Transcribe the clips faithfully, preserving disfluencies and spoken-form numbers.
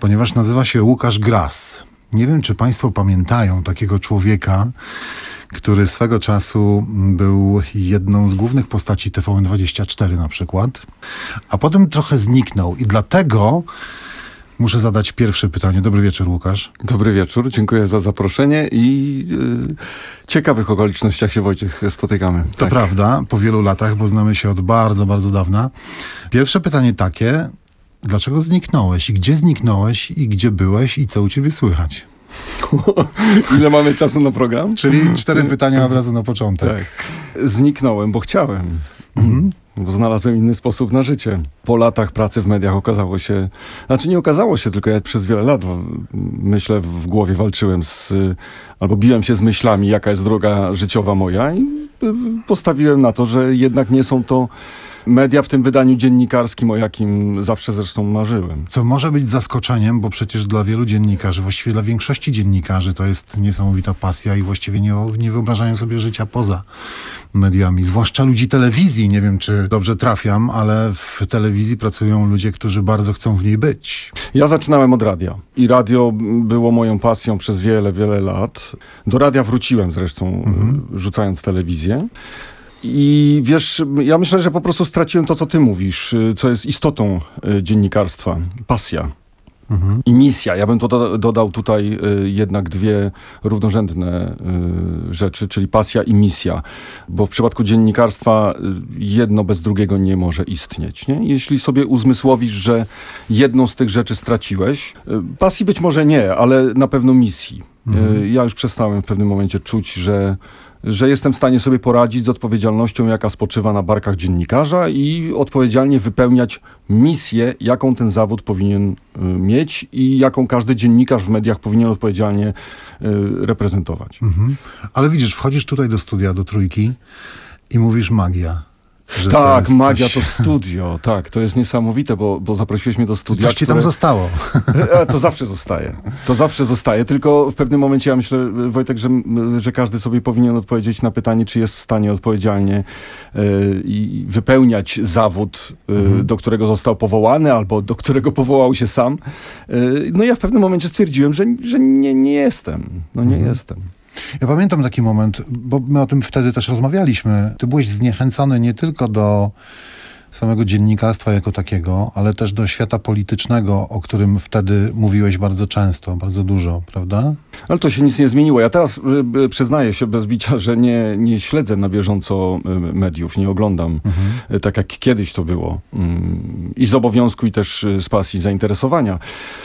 ponieważ nazywa się Łukasz Gras. Nie wiem, czy państwo pamiętają takiego człowieka, który swego czasu był jedną z głównych postaci T V N dwadzieścia cztery na przykład, a potem trochę zniknął i dlatego muszę zadać pierwsze pytanie. Dobry wieczór, Łukasz. Dobry wieczór, dziękuję za zaproszenie i yy, ciekawych okolicznościach się, Wojciech, spotykamy. To tak. prawda, po wielu latach, bo znamy się od bardzo, bardzo dawna. Pierwsze pytanie takie, dlaczego zniknąłeś i gdzie zniknąłeś i gdzie byłeś i co u ciebie słychać? Ile mamy czasu na program? Czyli cztery pytania od razu na początek. Tak. Zniknąłem, bo chciałem. Mhm. Bo znalazłem inny sposób na życie. Po latach pracy w mediach okazało się, znaczy nie okazało się, tylko ja przez wiele lat myślę, w głowie walczyłem z, albo biłem się z myślami, jaka jest droga życiowa moja i postawiłem na to, że jednak nie są to media w tym wydaniu dziennikarskim, o jakim zawsze zresztą marzyłem. Co może być zaskoczeniem, bo przecież dla wielu dziennikarzy, właściwie dla większości dziennikarzy to jest niesamowita pasja i właściwie nie, nie wyobrażają sobie życia poza mediami. Zwłaszcza ludzi telewizji. Nie wiem, czy dobrze trafiam, ale w telewizji pracują ludzie, którzy bardzo chcą w niej być. Ja zaczynałem od radia i radio było moją pasją przez wiele, wiele lat. Do radia wróciłem zresztą, mhm. rzucając telewizję. I wiesz, ja myślę, że po prostu straciłem to, co ty mówisz, co jest istotą dziennikarstwa. Pasja mhm. i misja. Ja bym to do, dodał tutaj jednak dwie równorzędne rzeczy, czyli pasja i misja. Bo w przypadku dziennikarstwa jedno bez drugiego nie może istnieć. Nie? Jeśli sobie uzmysłowisz, że jedną z tych rzeczy straciłeś, pasji być może nie, ale na pewno misji. Mhm. Ja już przestałem w pewnym momencie czuć, że że jestem w stanie sobie poradzić z odpowiedzialnością, jaka spoczywa na barkach dziennikarza i odpowiedzialnie wypełniać misję, jaką ten zawód powinien y, mieć i jaką każdy dziennikarz w mediach powinien odpowiedzialnie y, reprezentować. Mhm. Ale widzisz, wchodzisz tutaj do studia, do Trójki i mówisz magia. Że tak, to magia coś... to studio, tak, to jest niesamowite, bo, bo zaprosiłeś mnie do studia. Coś ci które... tam zostało. To zawsze zostaje, to zawsze zostaje, tylko w pewnym momencie ja myślę, Wojtek, że, że każdy sobie powinien odpowiedzieć na pytanie, czy jest w stanie odpowiedzialnie y, i wypełniać zawód, y, mhm. do którego został powołany, albo do którego powołał się sam. Y, no ja w pewnym momencie stwierdziłem, że, że nie, nie jestem, no nie mhm. jestem. Ja pamiętam taki moment, bo my o tym wtedy też rozmawialiśmy. Ty byłeś zniechęcony nie tylko do samego dziennikarstwa jako takiego, ale też do świata politycznego, o którym wtedy mówiłeś bardzo często, bardzo dużo, prawda? Ale to się nic nie zmieniło. Ja teraz y, przyznaję się bez bicia, że nie, nie śledzę na bieżąco y, mediów, nie oglądam mhm. y, tak jak kiedyś to było. Y, I z obowiązku, i też y, z pasji, zainteresowania.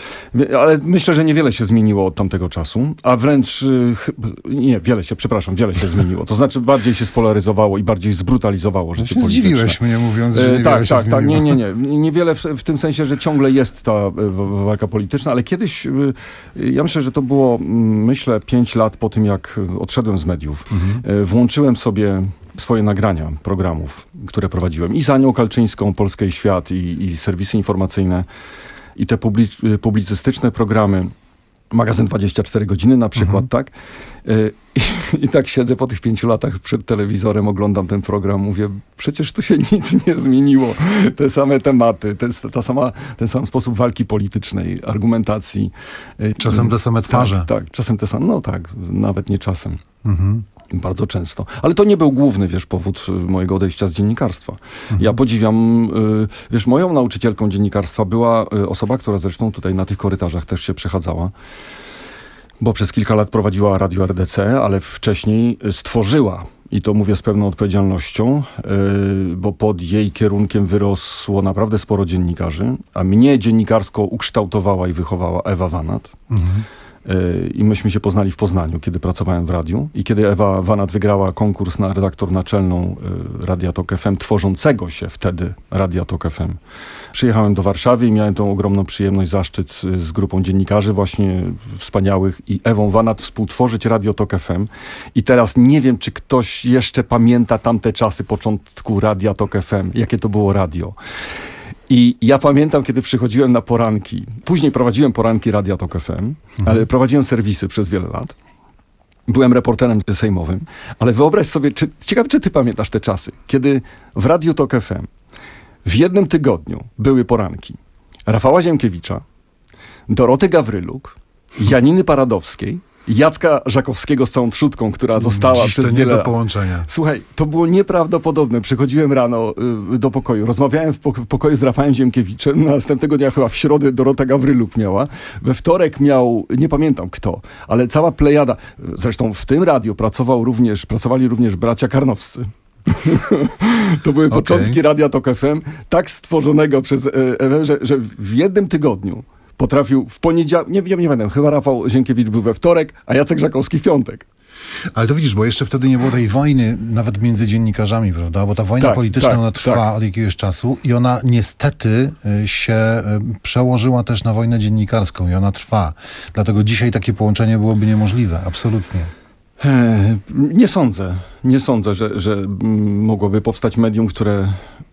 Ale myślę, że niewiele się zmieniło od tamtego czasu, a wręcz, nie, wiele się, przepraszam, wiele się zmieniło. To znaczy bardziej się spolaryzowało i bardziej zbrutalizowało życie no polityczne. Zdziwiłeś mnie, mówiąc, że niewiele tak, się tak, zmieniło. Tak, nie, nie, nie. Niewiele w, w tym sensie, że ciągle jest ta walka polityczna, ale kiedyś, ja myślę, że to było, myślę, pięć lat po tym, jak odszedłem z mediów. Mhm. Włączyłem sobie swoje nagrania programów, które prowadziłem i z Anią Kalczyńską, Polskę i Świat, i, i serwisy informacyjne, i te public- publicystyczne programy, magazyn dwadzieścia cztery godziny na przykład, mhm. tak? I, I tak siedzę po tych pięciu latach przed telewizorem, oglądam ten program, mówię, przecież tu się nic nie zmieniło. Te same tematy, ten, ta sama, ten sam sposób walki politycznej, argumentacji. Czasem te same twarze. Tak, tak, czasem te same, no tak, nawet nie czasem. Mhm. Bardzo często. Ale to nie był główny, wiesz, powód mojego odejścia z dziennikarstwa. Mhm. Ja podziwiam, wiesz, moją nauczycielką dziennikarstwa była osoba, która zresztą tutaj na tych korytarzach też się przechadzała, bo przez kilka lat prowadziła radio R D C, ale wcześniej stworzyła, i to mówię z pewną odpowiedzialnością, bo pod jej kierunkiem wyrosło naprawdę sporo dziennikarzy, a mnie dziennikarsko ukształtowała i wychowała Ewa Wanat. Mhm. I myśmy się poznali w Poznaniu, kiedy pracowałem w radiu. I kiedy Ewa Wanat wygrała konkurs na redaktor naczelną Radia Tok F M, tworzącego się wtedy Radia Tok F M. Przyjechałem do Warszawy i miałem tą ogromną przyjemność, zaszczyt z grupą dziennikarzy właśnie wspaniałych i Ewą Wanat współtworzyć Radio Tok F M. I teraz nie wiem, czy ktoś jeszcze pamięta tamte czasy początku Radia Tok F M. Jakie to było radio. I ja pamiętam, kiedy przychodziłem na poranki. Później prowadziłem poranki Radia Tok F M, mhm. ale prowadziłem serwisy przez wiele lat. Byłem reporterem sejmowym, ale wyobraź sobie, czy, ciekawe, czy ty pamiętasz te czasy, kiedy w Radiu Tok F M w jednym tygodniu były poranki Rafała Ziemkiewicza, Doroty Gawryluk, Janiny Paradowskiej, Jacka Żakowskiego z całą trzódką, która została Dziś przez to nie wiele do lat. połączenia. Słuchaj, to było nieprawdopodobne. Przychodziłem rano y, do pokoju, rozmawiałem w, pok- w pokoju z Rafałem Ziemkiewiczem, następnego dnia chyba w środę Dorota Gawryluk miała, we wtorek miał, nie pamiętam kto, ale cała plejada, zresztą w tym radiu pracował również, pracowali również bracia Karnowscy. To były Okay. początki Radia Tok F M, tak stworzonego przez Ewę, że, że w jednym tygodniu potrafił w poniedziałek, nie, nie, nie będę, chyba Rafał Ziemkiewicz był we wtorek, a Jacek Żakowski w piątek. Ale to widzisz, bo jeszcze wtedy nie było tej wojny nawet między dziennikarzami, prawda? Bo ta wojna Tak, polityczna, tak, ona trwa tak. od jakiegoś czasu i ona niestety y, się y, przełożyła też na wojnę dziennikarską i ona trwa. Dlatego dzisiaj takie połączenie byłoby niemożliwe, absolutnie. E, Nie sądzę. Nie sądzę, że, że mm, mogłoby powstać medium, które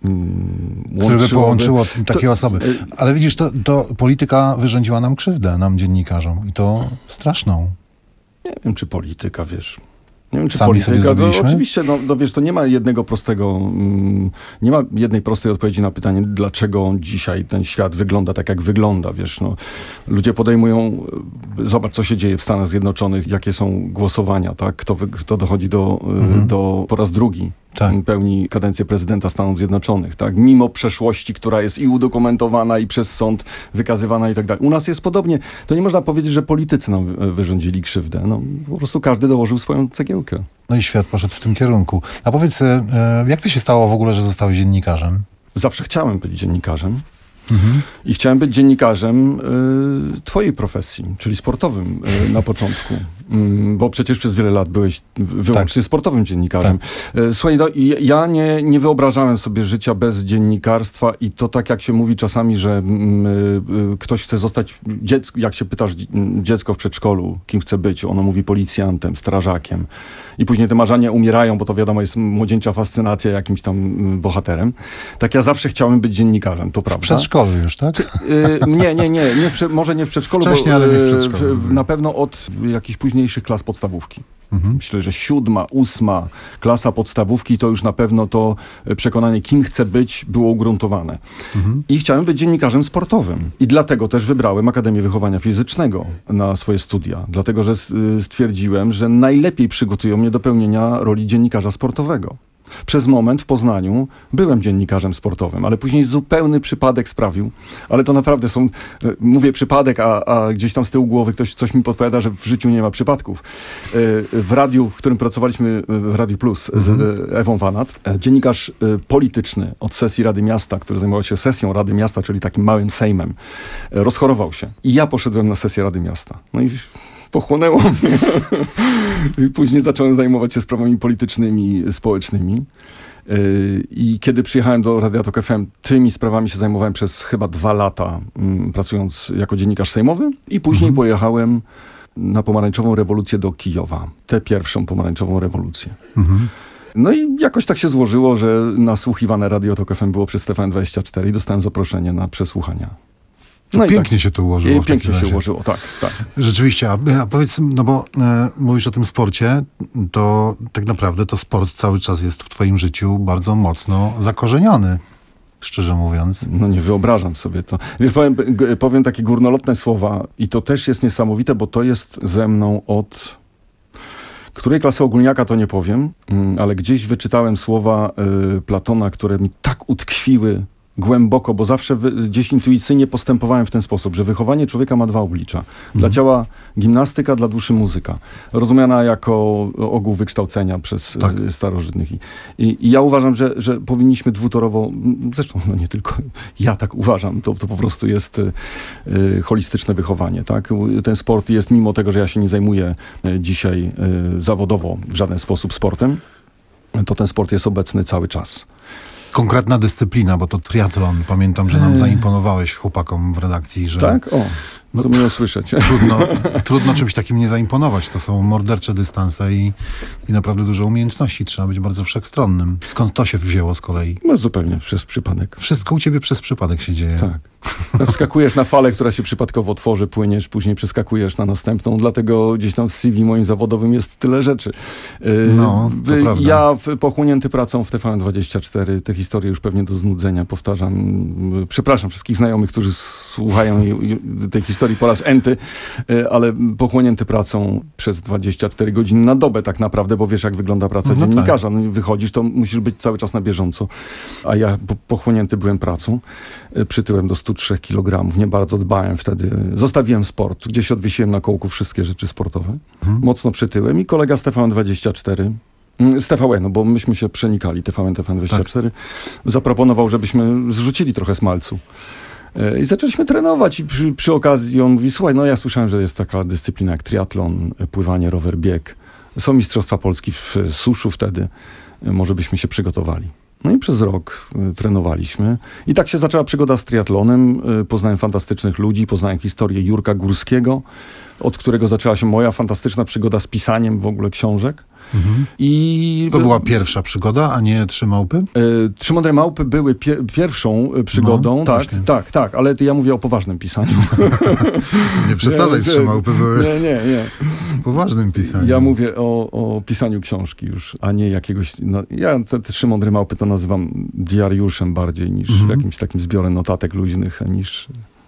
mm, Które by łączyłoby- połączyło takie to- osoby. Ale widzisz, to, to polityka wyrządziła nam krzywdę, nam dziennikarzom i to straszną. Nie wiem, czy polityka, wiesz. Nie wiem, czy Sami sobie polityka. No, zrobiliśmy? oczywiście, no, no wiesz, to nie ma jednego prostego, mm, nie ma jednej prostej odpowiedzi na pytanie, dlaczego dzisiaj ten świat wygląda tak, jak wygląda, wiesz, no. Ludzie podejmują, e, zobacz, co się dzieje w Stanach Zjednoczonych, jakie są głosowania, tak, kto, wy- kto dochodzi do, e, Mhm. do po raz drugi. Tak. Pełni kadencję prezydenta Stanów Zjednoczonych, tak? Mimo przeszłości, która jest i udokumentowana, i przez sąd wykazywana i tak dalej. U nas jest podobnie. To nie można powiedzieć, że politycy nam e, wyrządzili krzywdę. No, po prostu każdy dołożył swoją cegiełkę. No i świat poszedł w tym kierunku. A powiedz, e, jak to się stało w ogóle, że zostałeś dziennikarzem? Zawsze chciałem być dziennikarzem. Mhm. I chciałem być dziennikarzem y, twojej profesji, czyli sportowym y, na początku. Mm, bo przecież przez wiele lat byłeś wyłącznie sportowym dziennikarzem. Y, słuchaj, no, i ja nie, nie wyobrażałem sobie życia bez dziennikarstwa i to tak jak się mówi czasami, że mm, y, y, ktoś chce zostać, dziecko, jak się pytasz dzie- dziecko w przedszkolu, kim chce być, ono mówi policjantem, strażakiem. I później te marzenia umierają, bo to wiadomo jest młodzieńcza fascynacja jakimś tam mm, bohaterem. Tak ja zawsze chciałem być dziennikarzem, to W prawda. przedszkolu już, tak? Y, nie, nie, nie, nie w, prze- może nie w przedszkolu, Wcześniej, bo, ale nie w y, przedszkolu. w- na pewno od jakichś późniejszych klas podstawówki. Mhm. Myślę, że siódma, ósma klasa podstawówki to już na pewno to y, przekonanie, kim chcę być, było ugruntowane. Mhm. I chciałem być dziennikarzem sportowym. I dlatego też wybrałem Akademię Wychowania Fizycznego na swoje studia. Dlatego, że s- y, stwierdziłem, że najlepiej przygotują mnie do pełnienia roli dziennikarza sportowego. Przez moment w Poznaniu byłem dziennikarzem sportowym, ale później zupełny przypadek sprawił, ale to naprawdę są, e, mówię przypadek, a, a gdzieś tam z tyłu głowy ktoś coś mi podpowiada, że w życiu nie ma przypadków. E, W radiu, w którym pracowaliśmy, e, w Radiu Plus z e, Ewą Wanat, e, dziennikarz e, polityczny od sesji Rady Miasta, który zajmował się sesją Rady Miasta, czyli takim małym sejmem, e, rozchorował się. I ja poszedłem na sesję Rady Miasta. No i pochłonęło mnie. I później zacząłem zajmować się sprawami politycznymi, społecznymi. Yy, I kiedy przyjechałem do Radia Tok F M, tymi sprawami się zajmowałem przez chyba dwa lata, mm, pracując jako dziennikarz sejmowy. I później Mhm. pojechałem na pomarańczową rewolucję do Kijowa. Tę pierwszą pomarańczową rewolucję. Mhm. No i jakoś tak się złożyło, że nasłuchiwane Radio Tok F M było przez T V N dwadzieścia cztery i dostałem zaproszenie na przesłuchania. To i pięknie tak, się to ułożyło. I w takim pięknie się razie. ułożyło, tak, tak. Rzeczywiście, a, a powiedz, no bo e, mówisz o tym sporcie, to tak naprawdę to sport cały czas jest w twoim życiu bardzo mocno zakorzeniony, szczerze mówiąc. No nie wyobrażam sobie to. Wiesz, powiem, g- powiem takie górnolotne słowa i to też jest niesamowite, bo to jest ze mną od... Której klasy ogólniaka to nie powiem, mm, ale gdzieś wyczytałem słowa y, Platona, które mi tak utkwiły głęboko, bo zawsze wy, gdzieś intuicyjnie postępowałem w ten sposób, że wychowanie człowieka ma dwa oblicza. Dla ciała gimnastyka, dla duszy muzyka. Rozumiana jako ogół wykształcenia przez Tak. y, starożytnych. I, i, I ja uważam, że, że powinniśmy dwutorowo, m, zresztą no nie tylko ja tak uważam, to, to po prostu jest y, y, holistyczne wychowanie. Tak? Ten sport jest, mimo tego, że ja się nie zajmuję y, dzisiaj y, zawodowo w żaden sposób sportem, to ten sport jest obecny cały czas. Konkretna dyscyplina, bo to triatlon. Pamiętam, że nam Eee. zaimponowałeś chłopakom w redakcji, że Tak? O, No to miło słyszeć. trudno, trudno czymś takim nie zaimponować. To są mordercze dystanse i, i naprawdę dużo umiejętności. Trzeba być bardzo wszechstronnym. Skąd to się wzięło z kolei? No zupełnie przez przypadek. Wszystko u ciebie przez przypadek się dzieje. Tak. Wskakujesz na falę, która się przypadkowo tworzy, płyniesz, później przeskakujesz na następną, dlatego gdzieś tam w C V moim zawodowym jest tyle rzeczy. Yy, No, to y, prawda. Ja w, pochłonięty pracą w T V N dwadzieścia cztery, te historie już pewnie do znudzenia powtarzam. Yy, Przepraszam wszystkich znajomych, którzy słuchają i, i tej historii historii po raz enty, y, ale pochłonięty pracą przez dwadzieścia cztery godziny na dobę tak naprawdę, bo wiesz, jak wygląda praca No dziennikarza. No, wychodzisz, to musisz być cały czas na bieżąco. A ja po, pochłonięty byłem pracą. Y, przytyłem do stu trzech kilogramów. Nie bardzo dbałem wtedy. Zostawiłem sport. Gdzieś odwiesiłem na kołku wszystkie rzeczy sportowe. Mhm. Mocno przytyłem i kolega z T V N dwadzieścia cztery, mm, z T V N, no bo myśmy się przenikali, T V N, T V N dwadzieścia cztery, zaproponował, żebyśmy zrzucili trochę smalcu. Y, I zaczęliśmy trenować i przy, przy okazji on mówi, słuchaj, no ja słyszałem, że jest taka dyscyplina jak triatlon, pływanie, rower, bieg. Są mistrzostwa Polski w suszu wtedy. Y, Może byśmy się przygotowali. No i przez rok y, trenowaliśmy. I tak się zaczęła przygoda z triatlonem. Y, poznałem fantastycznych ludzi, poznałem historię Jurka Górskiego, od którego zaczęła się moja fantastyczna przygoda z pisaniem w ogóle książek. Mhm. I To była pierwsza przygoda, a nie Trzy Małpy? y, Trzy Mądre Małpy były pie- pierwszą y, przygodą. No, tak, właśnie. tak, tak, ale to ja mówię o poważnym pisaniu. Nie przesadzaj, Nie, Trzy Małpy były Nie, nie, nie. w poważnym pisaniu. Ja mówię o, o pisaniu książki już, a nie jakiegoś... No, ja te Trzy Mądre Małpy to nazywam diariuszem bardziej niż Mhm. jakimś takim zbiorem notatek luźnych, niż,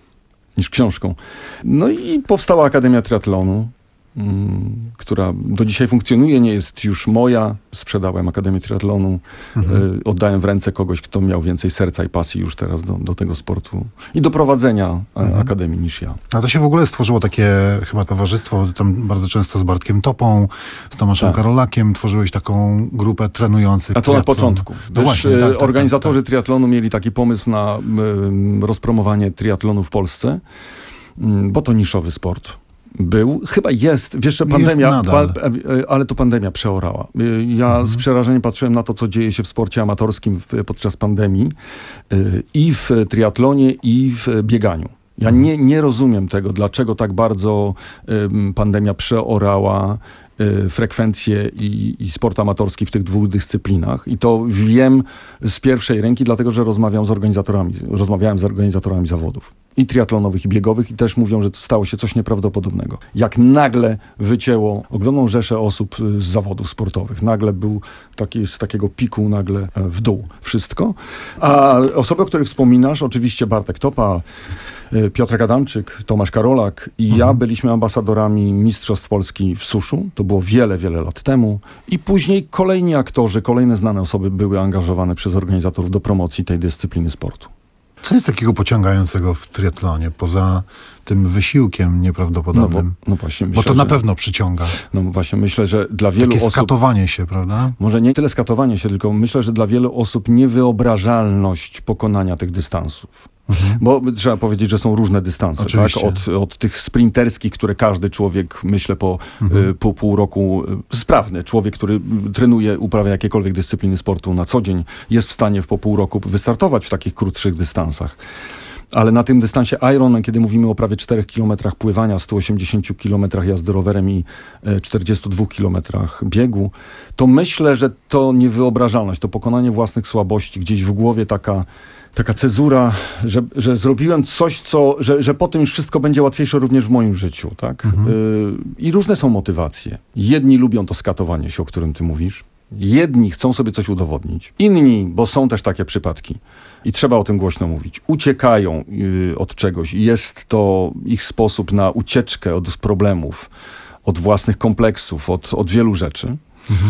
niż książką. No i powstała Akademia Triatlonu, mm, która do dzisiaj funkcjonuje, nie jest już moja. Sprzedałem Akademię Triatlonu, Mhm. y, oddałem w ręce kogoś, kto miał więcej serca i pasji już teraz do, do tego sportu i do prowadzenia e, Mhm. Akademii niż ja. A to się w ogóle stworzyło takie chyba towarzystwo, tam bardzo często z Bartkiem Topą, z Tomaszem Tak. Karolakiem tworzyłeś taką grupę trenujących A to na triatlon. początku. No Wiesz, właśnie, e, tak, tak, organizatorzy tak, triatlonu mieli taki pomysł na em, rozpromowanie triatlonu w Polsce, mm, bo to niszowy sport. Był, chyba jest, wiesz, że Jest pandemia, nadal. pa- e, ale to pandemia przeorała. E, Ja Mhm. z przerażeniem patrzyłem na to, co dzieje się w sporcie amatorskim w, podczas pandemii e, i w triatlonie, i w bieganiu. Ja Mhm. nie, nie rozumiem tego, dlaczego tak bardzo em, pandemia przeorała y, frekwencję i, i sport amatorski w tych dwóch dyscyplinach. I to wiem z pierwszej ręki, dlatego że rozmawiam z organizatorami, rozmawiałem z organizatorami zawodów i triatlonowych, i biegowych, i też mówią, że stało się coś nieprawdopodobnego. Jak nagle wycięło ogromną rzeszę osób y, z zawodów sportowych. Nagle był taki, z takiego piku nagle e, w dół wszystko. A osoby, o których wspominasz, oczywiście Bartek Topa, y, Piotr Adamczyk, Tomasz Karolak i ja byliśmy ambasadorami Mistrzostw Polski w suszu. To było wiele, wiele lat temu. I później kolejni aktorzy, kolejne znane osoby były angażowane przez organizatorów do promocji tej dyscypliny sportu. Co jest takiego pociągającego w triatlonie, poza tym wysiłkiem No, bo, nieprawdopodobnym? no właśnie, Bo myślę, to na że, pewno przyciąga. no właśnie myślę, że dla wielu Takie osób... skatowanie się, prawda? Może nie tyle skatowanie się, tylko myślę, że dla wielu osób niewyobrażalność pokonania tych dystansów. Mhm. Bo trzeba powiedzieć, że są różne dystanse, tak? Oczywiście. Od, od tych sprinterskich, które każdy człowiek, myślę, po, Mhm. y, po pół roku, y, sprawny człowiek, który y, trenuje, uprawia jakiekolwiek dyscypliny sportu na co dzień, jest w stanie w po pół roku wystartować w takich krótszych dystansach. Ale na tym dystansie Ironman, kiedy mówimy o prawie czterech kilometrach pływania, stu osiemdziesięciu kilometrach jazdy rowerem i e, czterdziestu dwóch kilometrach biegu, to myślę, że to niewyobrażalność, to pokonanie własnych słabości, gdzieś w głowie taka, taka cezura, że, że zrobiłem coś, co, że, że potem już wszystko będzie łatwiejsze również w moim życiu. Tak? Mhm. Y, I różne są motywacje. Jedni lubią to skatowanie się, o którym ty mówisz. Jedni chcą sobie coś udowodnić. Inni, bo są też takie przypadki, i trzeba o tym głośno mówić, uciekają y, od czegoś i jest to ich sposób na ucieczkę od problemów, od własnych kompleksów, od, od wielu rzeczy. Mhm.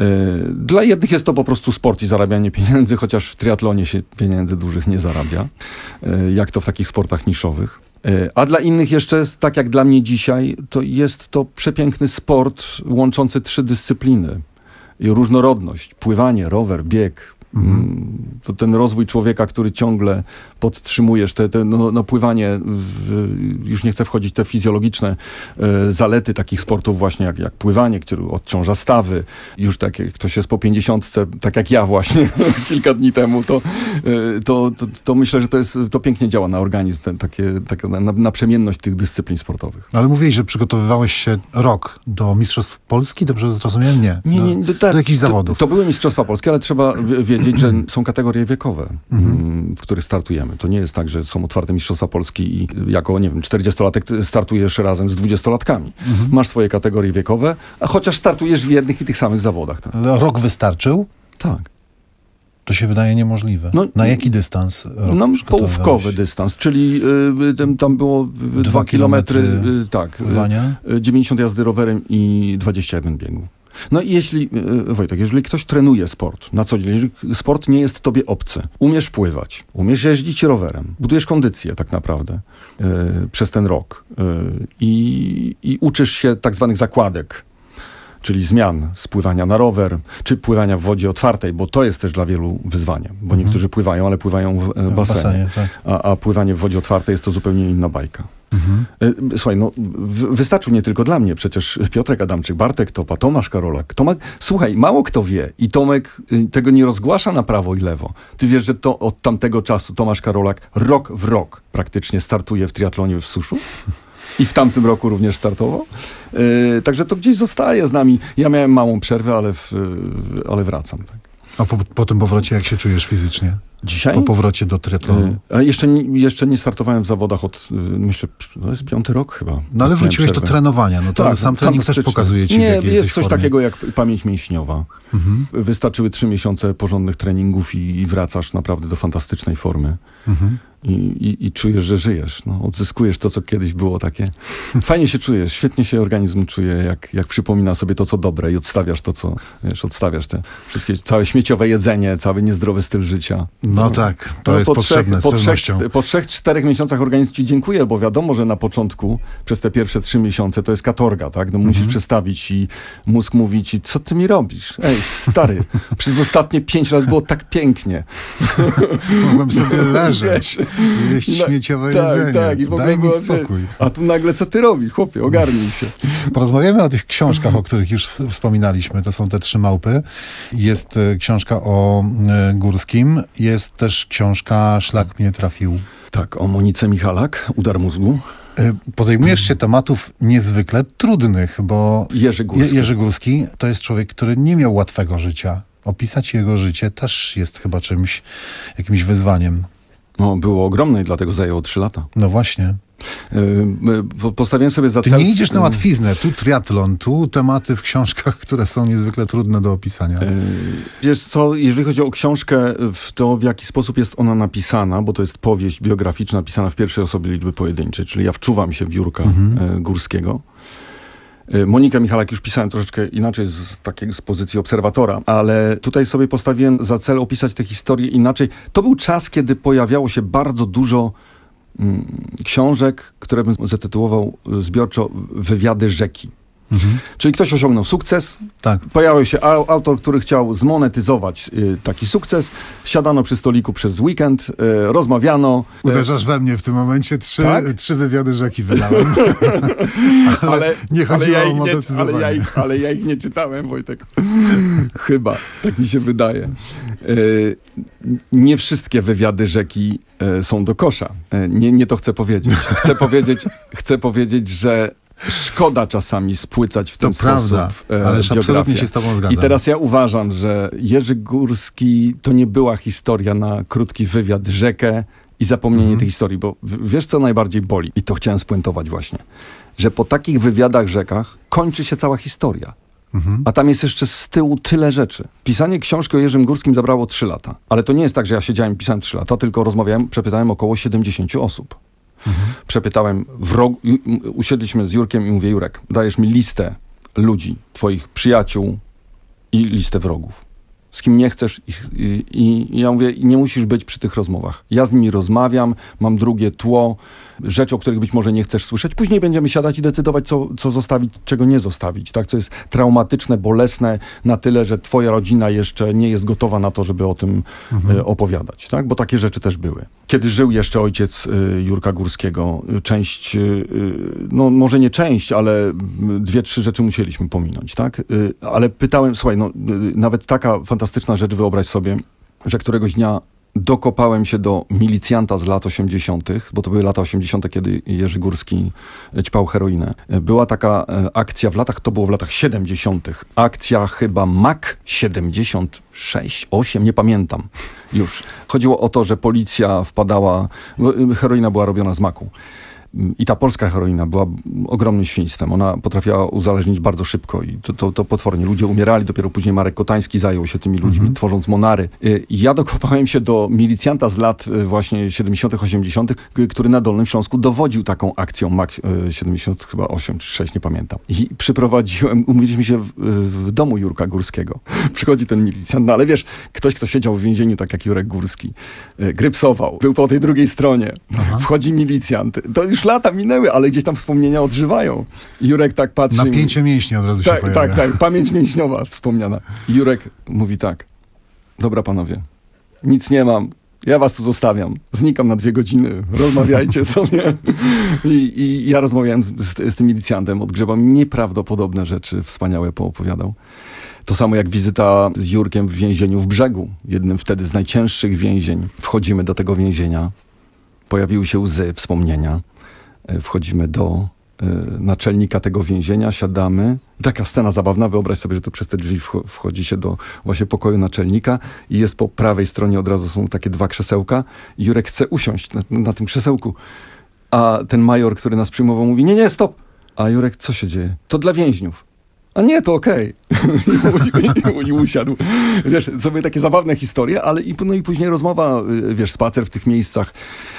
Y, Dla jednych jest to po prostu sport i zarabianie pieniędzy, chociaż w triatlonie się pieniędzy dużych nie zarabia, y, jak to w takich sportach niszowych. Y, A dla innych jeszcze jest, tak jak dla mnie dzisiaj, to jest to przepiękny sport łączący trzy dyscypliny i różnorodność. Pływanie, rower, bieg. Mhm. Mm, To ten rozwój człowieka, który ciągle podtrzymujesz, te, te no, no pływanie, w, już nie chcę wchodzić w te fizjologiczne e, zalety takich sportów właśnie jak, jak pływanie, który odciąża stawy. Już tak jak ktoś jest po pięćdziesiątce, tak jak ja właśnie kilka dni temu, to, e, to, to, to myślę, że to, jest, to pięknie działa na organizm, ten, takie, takie, na, na przemienność tych dyscyplin sportowych. Ale mówiłeś, że przygotowywałeś się rok do Mistrzostw Polski, dobrze zrozumiałem? Nie. Nie, do, nie, to, do jakichś to, zawodów. To były Mistrzostwa Polskie, ale trzeba wie- wiedzieć, że są kategorie wiekowe, mm, w których startujemy. To nie jest tak, że są otwarte Mistrzostwa Polski i jako, nie wiem, czterdziestolatek ty startujesz razem z dwudziestolatkami. Masz swoje kategorie wiekowe, a chociaż startujesz w jednych i tych samych zawodach. Tak. Ale rok wystarczył? tak. To się wydaje niemożliwe. No, Na jaki dystans rok No, przygotowywałeś? połówkowy dystans, czyli y, tam- tam było y, dwa kilometry, y, tak, y, pływania? y, dziewięćdziesiąt jazdy rowerem i dwadzieścia jeden biegu. No i jeśli, y, Wojtek, jeżeli ktoś trenuje sport na co dzień, jeżeli sport nie jest tobie obcy, umiesz pływać, umiesz jeździć rowerem, budujesz kondycję tak naprawdę y, przez ten rok y, i, i uczysz się tak zwanych zakładek, czyli zmian z pływania na rower, czy pływania w wodzie otwartej, bo to jest też dla wielu wyzwaniem, bo niektórzy pływają, ale pływają w, e, W basenie, basenie, tak. a, a pływanie w wodzie otwartej jest to zupełnie inna bajka. Mhm. E, Słuchaj, no w, wystarczył nie tylko dla mnie, przecież Piotrek Adamczyk, Bartek Topa, Tomasz Karolak. Tomek, słuchaj, mało kto wie i Tomek y, tego nie rozgłasza na prawo i lewo. Ty wiesz, że to od tamtego czasu Tomasz Karolak rok w rok praktycznie startuje w triatlonie w Suszu? I w tamtym roku również startował. Yy, także to gdzieś zostaje z nami. Ja miałem małą przerwę, ale, w, yy, ale wracam. Tak. A po, po tym powrocie jak się czujesz fizycznie? Dzisiaj? Po powrocie do triatlonu? Yy, a jeszcze, nie- jeszcze nie startowałem w zawodach od, yy, myślę, to jest piąty rok chyba. No ale Miałem wróciłeś do przerwę. trenowania, no to Tak, sam trening też fantastycznie. pokazuje ci, w Nie, jakiej jest jesteś coś formie. takiego jak pamięć mięśniowa. Mhm. Wystarczyły trzy miesiące porządnych treningów i, i wracasz naprawdę do fantastycznej formy. Mhm. I, i, i czujesz, że żyjesz. No, odzyskujesz to, co kiedyś było takie. Fajnie się czujesz, świetnie się organizm czuje, jak, jak przypomina sobie to, co dobre i odstawiasz to, co, wiesz, odstawiasz te wszystkie, całe śmieciowe jedzenie, cały niezdrowy styl życia. No tak, to No, jest po potrzebne trzech, po, z trzech, pewnością. po trzech, czterech miesiącach organizm ci dziękuję, bo wiadomo, że na początku, przez te pierwsze trzy miesiące, to jest katorga, tak? No musisz przestawić i mózg mówi ci, co ty mi robisz? Ej, stary, przez ostatnie pięć lat było tak pięknie. Mogłem sobie leżeć i jeść No, śmieciowe tak, jedzenie. tak, i w ogóle Daj mi było, spokój. A tu nagle, co ty robisz, chłopie, ogarnij się. Porozmawiamy o tych książkach, o których już w- wspominaliśmy. To są te trzy małpy. Jest e, książka o e, Górskim. Jest też książka Szlak mnie trafił. Tak, o Monice Michalak, Udar mózgu. E, Podejmujesz się tematów niezwykle trudnych, bo Jerzy Górski. Je- Jerzy Górski to jest człowiek, który nie miał łatwego życia. Opisać jego życie też jest chyba czymś, jakimś wyzwaniem. No, było ogromne i dlatego zajęło trzy lata. No właśnie. Yy, po- Postawiłem sobie za Ty cel... nie idziesz na łatwiznę. Tu triatlon, tu tematy w książkach, które są niezwykle trudne do opisania. Yy, Wiesz co, jeżeli chodzi o książkę, w to w jaki sposób jest ona napisana, bo to jest powieść biograficzna napisana w pierwszej osobie liczby pojedynczej, czyli ja wczuwam się w Jurka Mhm. e, Górskiego. E, Monikę Michalak już pisałem troszeczkę inaczej, z, z takiej z pozycji obserwatora, ale tutaj sobie postawiłem za cel opisać tę historię inaczej. To był czas, kiedy pojawiało się bardzo dużo mm, książek, które bym zatytułował zbiorczo Wywiady rzeki. Mhm. Czyli ktoś osiągnął sukces, Tak. pojawił się au- autor, który chciał zmonetyzować y, taki sukces. Siadano przy stoliku przez weekend, y, rozmawiano. y, Uderzasz we mnie w tym momencie. Trzy, Tak? trzy wywiady rzeki wydałem. ale, nie chodziło ale ja o ich nie, monetyzowanie. ale, ja ich, ale ja ich nie czytałem, Wojtek. Chyba, tak mi się wydaje. Y, nie wszystkie wywiady rzeki y, są do kosza. Y, nie, nie to chcę powiedzieć. Chcę powiedzieć, chcę powiedzieć, że szkoda czasami spłycać w To ten prawda, sposób e, ależ absolutnie biografię. się z tobą zgadzam. I teraz ja uważam, że Jerzy Górski to nie była historia na krótki wywiad rzekę i zapomnienie Mhm. tej historii, bo w- wiesz co najbardziej boli? I to chciałem spuentować właśnie. Że po takich wywiadach rzekach kończy się cała historia. Mhm. A tam jest jeszcze z tyłu tyle rzeczy. Pisanie książki o Jerzym Górskim zabrało trzy lata. Ale to nie jest tak, że ja siedziałem i pisałem trzy lata, tylko rozmawiałem, przepytałem około siedemdziesiąt osób. Przepytałem, wrog... usiedliśmy z Jurkiem i mówię, Jurek, dajesz mi listę ludzi, twoich przyjaciół i listę wrogów. Z kim nie chcesz i, i, i ja mówię, nie musisz być przy tych rozmowach. Ja z nimi rozmawiam, mam drugie tło, rzeczy, o których być może nie chcesz słyszeć. Później będziemy siadać i decydować, co, co zostawić, czego nie zostawić. Tak? Co jest traumatyczne, bolesne na tyle, że twoja rodzina jeszcze nie jest gotowa na to, żeby o tym e, opowiadać. Tak? Bo takie rzeczy też były. Kiedy żył jeszcze ojciec e, Jurka Górskiego, e, część, e, no może nie część, ale m, dwie, trzy rzeczy musieliśmy pominąć. Tak? E, ale pytałem, słuchaj, no, e, nawet taka fantastyczna rzecz, wyobraź sobie, że któregoś dnia dokopałem się do milicjanta z lat osiemdziesiątych, bo to były lata osiemdziesiąte, kiedy Jerzy Górski ćpał heroinę. Była taka e, akcja w latach, to było w latach siedemdziesiątych. Akcja chyba M A C siedemdziesiąt sześć, osiem, nie pamiętam już. Chodziło o to, że policja wpadała, bo, e, heroina była robiona z maku. I ta polska heroina była ogromnym świństwem. Ona potrafiła uzależnić bardzo szybko i to, to, to potwornie. Ludzie umierali, dopiero później Marek Kotański zajął się tymi ludźmi, mm-hmm. tworząc Monary. I ja dokopałem się do milicjanta z lat właśnie siedemdziesiątych, osiemdziesiątych, który na Dolnym Śląsku dowodził taką akcją M A K siedemdziesiąt chyba osiem czy sześć, nie pamiętam. I przyprowadziłem, umówiliśmy się w, w domu Jurka Górskiego. Przychodzi ten milicjant, no ale wiesz, ktoś, kto siedział w więzieniu, tak jak Jurek Górski, grypsował, był po tej drugiej stronie. Aha. Wchodzi milicjant. To już lata minęły, ale gdzieś tam wspomnienia odżywają. Jurek tak patrzy. Napięcie i... mięśni od razu tak, się pojawia. Tak, tak, pamięć mięśniowa wspomniana. I Jurek mówi tak, dobra panowie, nic nie mam, ja was tu zostawiam, znikam na dwie godziny, rozmawiajcie sobie. I, i ja rozmawiałem z, z, z tym milicjantem, odgrzebał nieprawdopodobne rzeczy, wspaniałe poopowiadał. To samo jak wizyta z Jurkiem w więzieniu w Brzegu, jednym wtedy z najcięższych więzień. Wchodzimy do tego więzienia, pojawiły się łzy, wspomnienia. Wchodzimy do y, naczelnika tego więzienia, siadamy. Taka scena zabawna, wyobraź sobie, że to przez te drzwi wcho- wchodzi się do właśnie pokoju naczelnika i jest po prawej stronie od razu są takie dwa krzesełka i Jurek chce usiąść na, na tym krzesełku. A ten major, który nas przyjmował, mówi, nie, nie, stop. A Jurek, co się dzieje? To dla więźniów. A nie, to okej. Okay. I usiadł. Wiesz, sobie takie zabawne historie, ale i, no i później rozmowa, wiesz, spacer w tych miejscach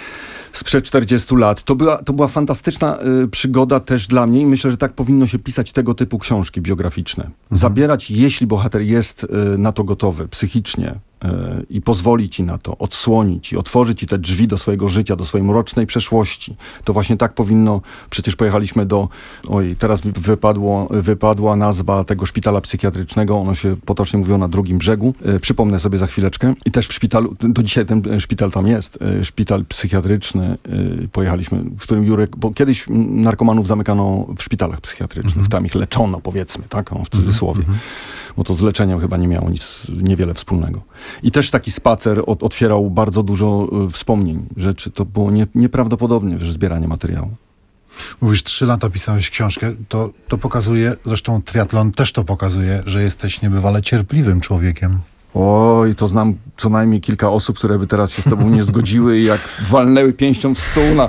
sprzed czterdziestu lat. To była, to była fantastyczna y, przygoda też dla mnie i myślę, że tak powinno się pisać tego typu książki biograficzne. Mhm. Zabierać, jeśli bohater jest y, na to gotowy psychicznie y, i pozwoli ci na to, odsłonić i otworzyć ci te drzwi do swojego życia, do swojej mrocznej przeszłości. To właśnie tak powinno, przecież pojechaliśmy do, oj, teraz mi wypadło, wypadła nazwa tego szpitala psychiatrycznego, ono się potocznie mówiło na Drugim Brzegu. Y, przypomnę sobie za chwileczkę. I też w szpitalu, do dzisiaj ten szpital tam jest, y, szpital psychiatryczny. Yy, pojechaliśmy, w którym Jurek, bo kiedyś narkomanów zamykano w szpitalach psychiatrycznych, mm-hmm. tam ich leczono, powiedzmy, tak, no, w cudzysłowie, mm-hmm. bo to z leczeniem chyba nie miało nic, niewiele wspólnego. I też taki spacer od, otwierał bardzo dużo y, wspomnień, rzeczy, to było nie, nieprawdopodobne, że zbieranie materiału. Mówisz, trzy lata pisałeś książkę, to, to pokazuje, zresztą triatlon też to pokazuje, że jesteś niebywale cierpliwym człowiekiem. Oj, to znam co najmniej kilka osób, które by teraz się z tobą nie zgodziły i jak walnęły pięścią w stół na,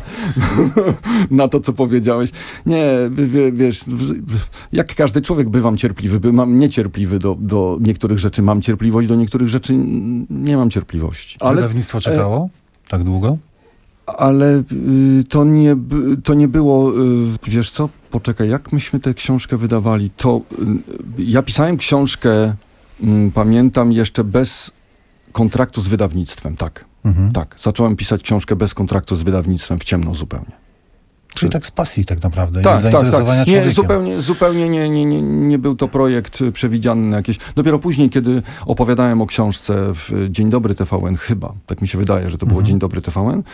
na to, co powiedziałeś. Nie, w, wiesz, jak każdy człowiek bywam cierpliwy, bywam niecierpliwy do, do niektórych rzeczy. Mam cierpliwość, do niektórych rzeczy nie mam cierpliwości. Ale wydawnictwo czekało e... tak długo? Ale y, to, nie, to nie było, y, wiesz co, poczekaj, jak myśmy tę książkę wydawali, to y, ja pisałem książkę, y, pamiętam jeszcze bez kontraktu z wydawnictwem, tak, mhm. tak, zacząłem pisać książkę bez kontraktu z wydawnictwem w ciemno zupełnie. Czyli tak z pasji tak naprawdę, tak, i z zainteresowania tak, tak. Nie, człowiekiem. zupełnie, zupełnie nie, nie, nie, nie był to projekt przewidziany na jakieś... Dopiero później, kiedy opowiadałem o książce w Dzień Dobry T V N, chyba, tak mi się wydaje, że to było mhm. Dzień Dobry T V N,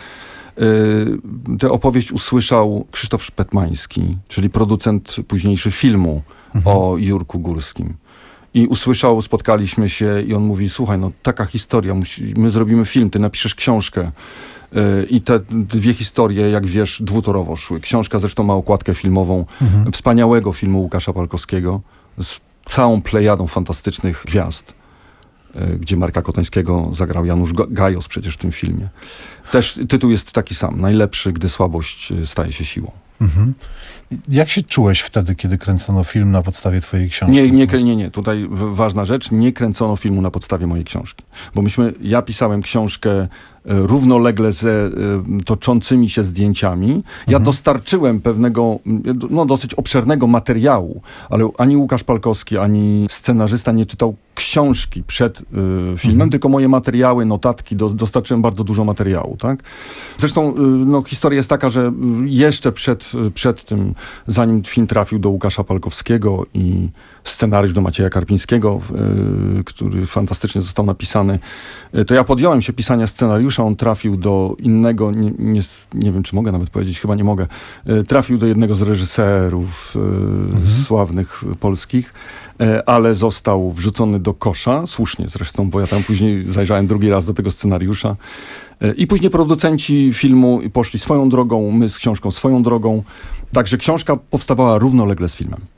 tę opowieść usłyszał Krzysztof Szpetmański, czyli producent późniejszy filmu mhm. o Jurku Górskim. I usłyszał, spotkaliśmy się i on mówi, słuchaj, no taka historia, musi, my zrobimy film, ty napiszesz książkę. I te dwie historie, jak wiesz, dwutorowo szły. Książka zresztą ma okładkę filmową mhm. wspaniałego filmu Łukasza Palkowskiego z całą plejadą fantastycznych gwiazd, gdzie Marka Kotańskiego zagrał Janusz Gajos przecież w tym filmie. Też tytuł jest taki sam. Najlepszy, gdy słabość staje się siłą. Mhm. Jak się czułeś wtedy, kiedy kręcono film na podstawie twojej książki? Nie, nie, nie, nie. Tutaj ważna rzecz. Nie kręcono filmu na podstawie mojej książki. Bo myśmy, ja pisałem książkę równolegle ze toczącymi się zdjęciami. Ja mhm. dostarczyłem pewnego, no dosyć obszernego materiału, ale ani Łukasz Palkowski, ani scenarzysta nie czytał książki przed y, filmem, mhm. tylko moje materiały, notatki, do, dostarczyłem bardzo dużo materiału, tak? Zresztą y, no, historia jest taka, że jeszcze przed, przed tym, zanim film trafił do Łukasza Palkowskiego i scenariusz do Macieja Karpińskiego, y, który fantastycznie został napisany, y, to ja podjąłem się pisania scenariusza, on trafił do innego, nie, nie, nie wiem, czy mogę nawet powiedzieć, chyba nie mogę, y, trafił do jednego z reżyserów y, mhm. sławnych polskich, y, ale został wrzucony do kosza, słusznie zresztą, bo ja tam później zajrzałem drugi raz do tego scenariusza. Y, I później producenci filmu poszli swoją drogą, my z książką swoją drogą, także książka powstawała równolegle z filmem.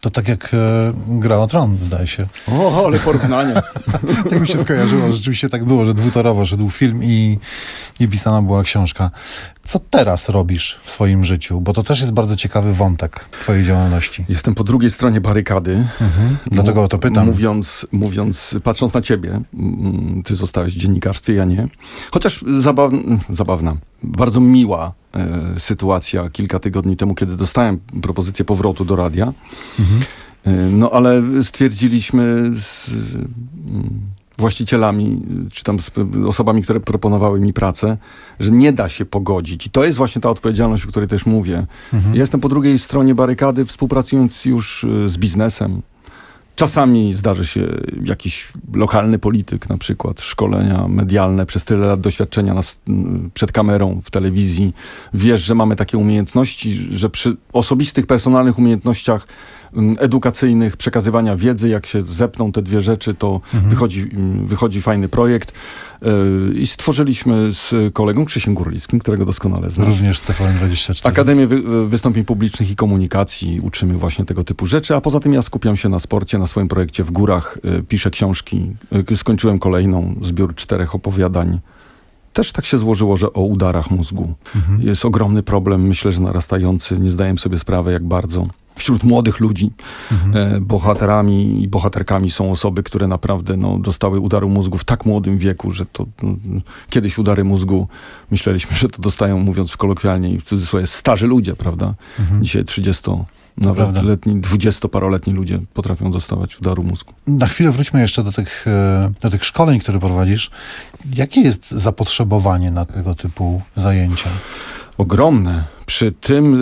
To tak jak e, Gra o Tron, zdaje się. O, ale porównanie. Tak mi się skojarzyło, rzeczywiście tak było, że dwutorowo szedł film i, i pisana była książka. Co teraz robisz w swoim życiu? Bo to też jest bardzo ciekawy wątek twojej działalności. Jestem po drugiej stronie barykady. Mhm. Dlatego o to pytam. Mówiąc, mówiąc, patrząc na ciebie, ty zostałeś w dziennikarstwie, ja nie. Chociaż zabawna, zabawna bardzo miła e, sytuacja kilka tygodni temu, kiedy dostałem propozycję powrotu do radia. Mhm. E, no ale stwierdziliśmy z mm, właścicielami, czy tam z osobami, które proponowały mi pracę, że nie da się pogodzić. I to jest właśnie ta odpowiedzialność, o której też mówię. Mhm. Ja jestem po drugiej stronie barykady, współpracując już z biznesem. Czasami zdarzy się jakiś lokalny polityk, na przykład szkolenia medialne, przez tyle lat doświadczenia nas, przed kamerą, w telewizji. Wiesz, że mamy takie umiejętności, że przy osobistych, personalnych umiejętnościach edukacyjnych, przekazywania wiedzy, jak się zepną te dwie rzeczy, to mhm. wychodzi, wychodzi fajny projekt. I stworzyliśmy z kolegą Krzysiem Górlickim, którego doskonale znam. Również z T V N dwadzieścia cztery. Akademię Wy- Wystąpień Publicznych i Komunikacji. Uczymy właśnie tego typu rzeczy, a poza tym ja skupiam się na sporcie, na swoim projekcie w górach. Piszę książki. Skończyłem kolejną, zbiór czterech opowiadań. Też tak się złożyło, że o udarach mózgu. Mhm. Jest ogromny problem, myślę, że narastający. Nie zdałem sobie sprawy, jak bardzo. Wśród młodych ludzi mhm. e, bohaterami i bohaterkami są osoby, które naprawdę no, dostały udaru mózgu w tak młodym wieku, że to no, kiedyś udary mózgu, myśleliśmy, że to dostają, mówiąc kolokwialnie i w cudzysłowie, starzy ludzie, prawda? Mhm. Dzisiaj trzydziesto, nawet letni, dwudziestoparoletni ludzie potrafią dostawać udaru mózgu. Na chwilę wróćmy jeszcze do tych, do tych szkoleń, które prowadzisz. Jakie jest zapotrzebowanie na tego typu zajęcia? Ogromne. Przy tym,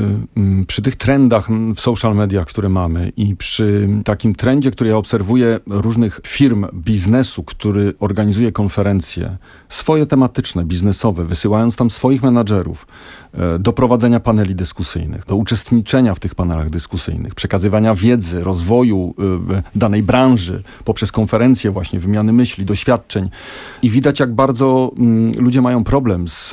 przy tych trendach w social mediach, które mamy i przy takim trendzie, który ja obserwuję różnych firm biznesu, który organizuje konferencje swoje tematyczne, biznesowe, wysyłając tam swoich menadżerów do prowadzenia paneli dyskusyjnych, do uczestniczenia w tych panelach dyskusyjnych, przekazywania wiedzy, rozwoju danej branży poprzez konferencje właśnie, wymiany myśli, doświadczeń. I widać, jak bardzo ludzie mają problem z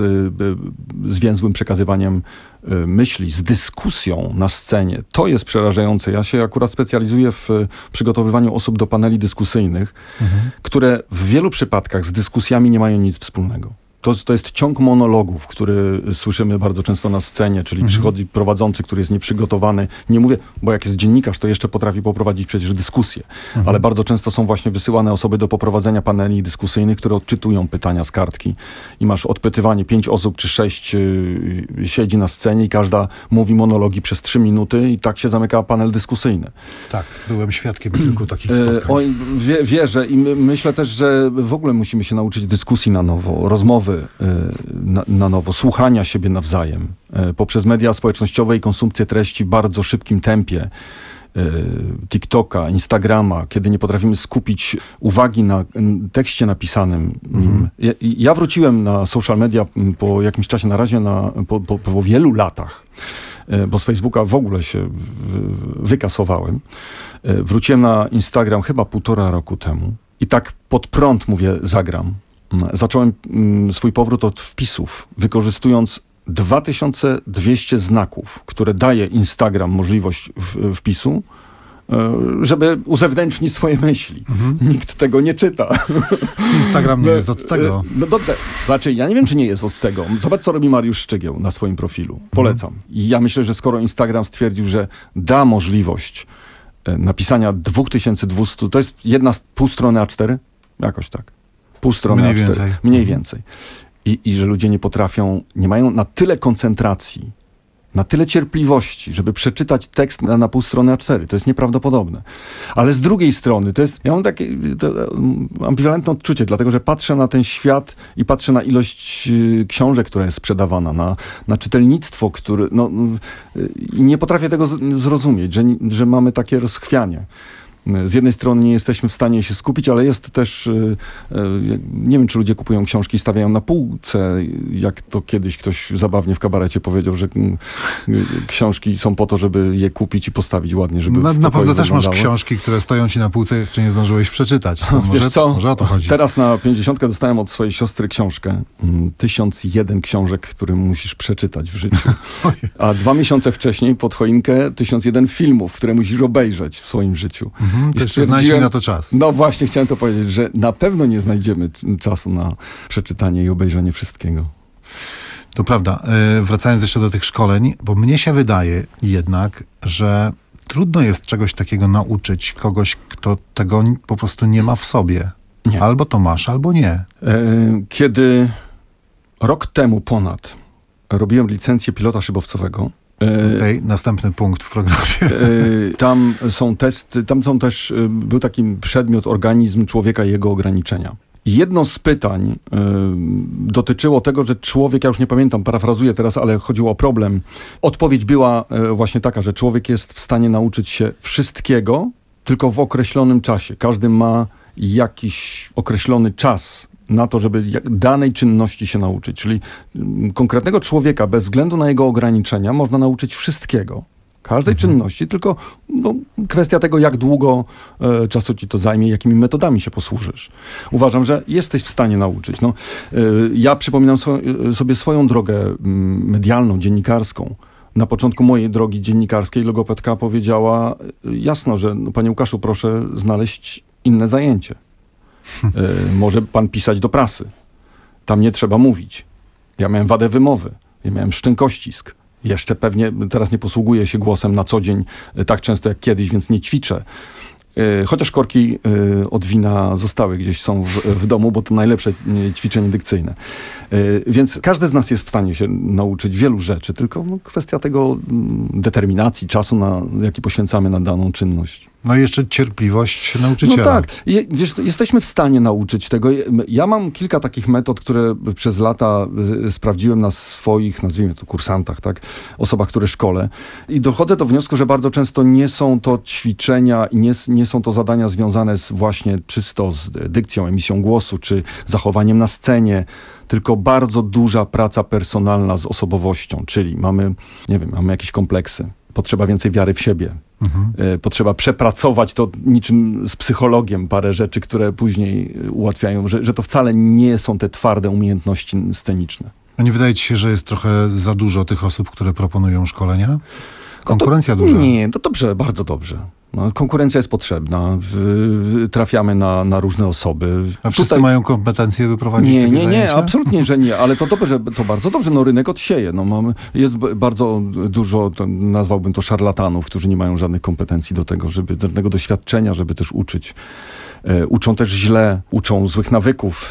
zwięzłym przekazywaniem myśli, z dyskusją na scenie. To jest przerażające. Ja się akurat specjalizuję w przygotowywaniu osób do paneli dyskusyjnych, mhm. które w wielu przypadkach z dyskusjami nie mają nic wspólnego. To, to jest ciąg monologów, który słyszymy bardzo często na scenie, czyli mhm. przychodzi prowadzący, który jest nieprzygotowany. Nie mówię, bo jak jest dziennikarz, to jeszcze potrafi poprowadzić przecież dyskusję. Mhm. Ale bardzo często są właśnie wysyłane osoby do poprowadzenia paneli dyskusyjnych, które odczytują pytania z kartki. I masz odpytywanie, pięć osób czy sześć yy, siedzi na scenie i każda mówi monologi przez trzy minuty i tak się zamyka panel dyskusyjny. Tak, byłem świadkiem kilku takich spotkań. Yy, oj, wie, wierzę i my, myślę też, że w ogóle musimy się nauczyć dyskusji na nowo, rozmowy Na, na nowo, słuchania siebie nawzajem poprzez media społecznościowe i konsumpcję treści w bardzo szybkim tempie. TikToka, Instagrama, kiedy nie potrafimy skupić uwagi na tekście napisanym. Mhm. Ja, ja wróciłem na social media po jakimś czasie, na razie na, po, po, po wielu latach, bo z Facebooka w ogóle się wykasowałem. Wróciłem na Instagram chyba półtora roku temu i tak pod prąd mówię, zagram. Zacząłem swój powrót od wpisów, wykorzystując dwa tysiące dwieście znaków, które daje Instagram możliwość w, wpisu, żeby uzewnętrznić swoje myśli. Mhm. Nikt tego nie czyta. Instagram nie jest od tego. No dobrze, znaczy ja nie wiem, czy nie jest od tego. Zobacz, co robi Mariusz Szczygieł na swoim profilu. Polecam. Mhm. I ja myślę, że skoro Instagram stwierdził, że da możliwość napisania dwa tysiące dwieście, to jest jedna pół strony A cztery? Jakoś tak. Pół strony Mniej A cztery. więcej. Mniej więcej. I, I że ludzie nie potrafią, nie mają na tyle koncentracji, na tyle cierpliwości, żeby przeczytać tekst na, na pół strony A cztery. To jest nieprawdopodobne. Ale z drugiej strony, to jest, ja mam takie to, ambiwalentne odczucie, dlatego że patrzę na ten świat i patrzę na ilość y, książek, która jest sprzedawana, na, na czytelnictwo, które, no, y, nie potrafię tego z, zrozumieć, że, że mamy takie rozchwianie. Z jednej strony nie jesteśmy w stanie się skupić, ale jest też, nie wiem, czy ludzie kupują książki i stawiają na półce, jak to kiedyś ktoś zabawnie w kabarecie powiedział, że książki są po to, żeby je kupić i postawić ładnie, żeby Na, w na pewno też wyglądały. masz książki, które stoją ci na półce, jeszcze nie zdążyłeś przeczytać. To Wiesz może, co? może o to chodzi. Teraz na pięćdziesiątkę dostałem od swojej siostry książkę. Tysiąc jeden książek, które musisz przeczytać w życiu. A dwa miesiące wcześniej pod choinkę tysiąc jeden filmów, które musisz obejrzeć w swoim życiu. Mhm, to I jeszcze znajdź mi na to czas. No właśnie, chciałem to powiedzieć, że na pewno nie znajdziemy t- czasu na przeczytanie i obejrzenie wszystkiego. To prawda. E, Wracając jeszcze do tych szkoleń, bo mnie się wydaje jednak, że trudno jest czegoś takiego nauczyć kogoś, kto tego po prostu nie ma w sobie. Nie. Albo to masz, albo nie. E, Kiedy rok temu ponad robiłem licencję pilota szybowcowego, e, Okej, następny punkt w programie. e, tam są testy, tam są też, e, był taki przedmiot organizm człowieka i jego ograniczenia. I jedno z pytań y, dotyczyło tego, że człowiek, ja już nie pamiętam, parafrazuję teraz, ale chodziło o problem. Odpowiedź była y, właśnie taka, że człowiek jest w stanie nauczyć się wszystkiego, tylko w określonym czasie. Każdy ma jakiś określony czas na to, żeby jak- danej czynności się nauczyć. Czyli y, konkretnego człowieka, bez względu na jego ograniczenia, można nauczyć wszystkiego. Każdej czynności, tylko no, kwestia tego, jak długo e, czasu ci to zajmie, jakimi metodami się posłużysz. Uważam, że jesteś w stanie nauczyć. No, e, ja przypominam swo- e, sobie swoją drogę mm, medialną, dziennikarską. Na początku mojej drogi dziennikarskiej logopedka powiedziała e, jasno, że no, panie Łukaszu, proszę znaleźć inne zajęcie. E, może pan pisać do prasy. Tam nie trzeba mówić. Ja miałem wadę wymowy. Ja miałem szczękościsk. Jeszcze pewnie teraz nie posługuję się głosem na co dzień e, tak często jak kiedyś, więc nie ćwiczę. E, Chociaż korki e, od wina zostały gdzieś są w, w domu, bo to najlepsze e, ćwiczenie dykcyjne. E, Więc każdy z nas jest w stanie się nauczyć wielu rzeczy, tylko no, kwestia tego mm, determinacji, czasu, na, jaki poświęcamy na daną czynność. No i jeszcze cierpliwość No nauczyciela. tak, Je, wiesz, jesteśmy w stanie nauczyć tego. Ja mam kilka takich metod, które przez lata z- sprawdziłem na swoich, nazwijmy to kursantach, tak, osobach, które szkolę i dochodzę do wniosku, że bardzo często nie są to ćwiczenia i nie, s- nie są to zadania związane z właśnie czysto z dykcją, emisją głosu, czy zachowaniem na scenie, tylko bardzo duża praca personalna z osobowością, czyli mamy, nie wiem, mamy jakieś kompleksy, potrzeba więcej wiary w siebie. E, Potrzeba przepracować to niczym z psychologiem parę rzeczy, które później e, ułatwiają, że, że to wcale nie są te twarde umiejętności sceniczne. A nie wydaje ci się, że jest trochę za dużo tych osób, które proponują szkolenia? Konkurencja duża. Nie, to dobrze, bardzo dobrze. No, konkurencja jest potrzebna, w, w, trafiamy na, na różne osoby. A wszyscy Tutaj- mają kompetencje, by prowadzić Nie, takie nie, nie, zajęcia? absolutnie, że nie, ale to dobrze, to bardzo dobrze, no rynek odsieje, no mamy, jest b- bardzo dużo, to nazwałbym to szarlatanów, którzy nie mają żadnych kompetencji do tego, żeby, do żadnego doświadczenia, żeby też uczyć. E, uczą też źle, uczą złych nawyków.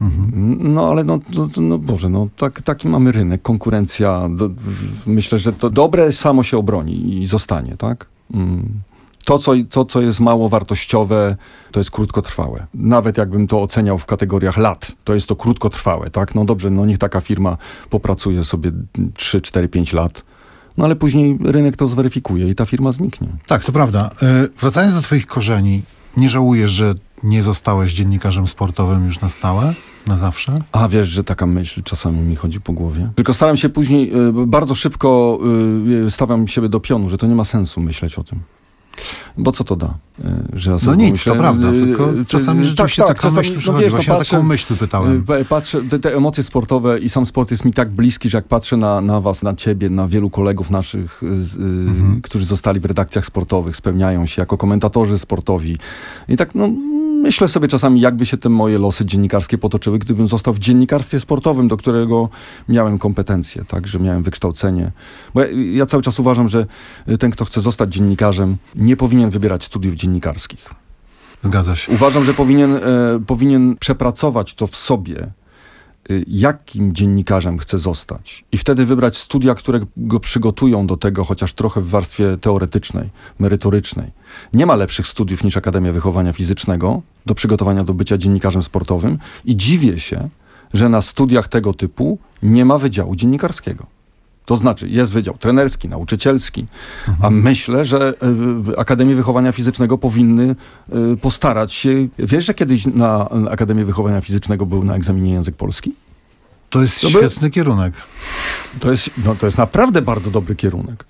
No ale no, no, no Boże, no tak, taki mamy rynek, konkurencja, do, w- myślę, że to dobre samo się obroni i zostanie, tak? Mm. To co, to, co jest mało wartościowe, to jest krótkotrwałe. Nawet jakbym to oceniał w kategoriach lat, to jest to krótkotrwałe, tak? No dobrze, no niech taka firma popracuje sobie trzy, cztery, pięć lat, no ale później rynek to zweryfikuje i ta firma zniknie. Tak, to prawda. E, Wracając do twoich korzeni, nie żałujesz, że nie zostałeś dziennikarzem sportowym już na stałe? Na zawsze? A wiesz, że taka myśl czasami mi chodzi po głowie. Tylko staram się później, y, bardzo szybko y, stawiam siebie do pionu, że to nie ma sensu myśleć o tym. Bo co to da? Y, że ja No sobie nic, pomyślę, to prawda, y, tylko y, czasami y, rzeczywiście tak, tak, taka czasami, myśl no przychodzi. wiesz, Właśnie to o patrzę, taką myśl pytałem. y, patrzę, te, te emocje sportowe i sam sport jest mi tak bliski, że jak patrzę na, na was, na ciebie, na wielu kolegów naszych, z, y, Mhm. którzy zostali w redakcjach sportowych, spełniają się jako komentatorzy sportowi. I tak, no, myślę sobie czasami, jakby się te moje losy dziennikarskie potoczyły, gdybym został w dziennikarstwie sportowym, do którego miałem kompetencje, tak, że miałem wykształcenie. Bo ja, ja cały czas uważam, że ten, kto chce zostać dziennikarzem, nie powinien wybierać studiów dziennikarskich. Zgadza się. Uważam, że powinien, e, powinien przepracować to w sobie, y, jakim dziennikarzem chce zostać. I wtedy wybrać studia, które go przygotują do tego, chociaż trochę w warstwie teoretycznej, merytorycznej. Nie ma lepszych studiów niż Akademia Wychowania Fizycznego do przygotowania do bycia dziennikarzem sportowym i dziwię się, że na studiach tego typu nie ma wydziału dziennikarskiego. To znaczy, jest wydział trenerski, nauczycielski, Mhm. a myślę, że y, Akademie Wychowania Fizycznego powinny y, postarać się... Wiesz, że kiedyś na Akademii Wychowania Fizycznego był na egzaminie język polski? To jest To by- świetny kierunek. To jest, no, to jest naprawdę bardzo dobry kierunek.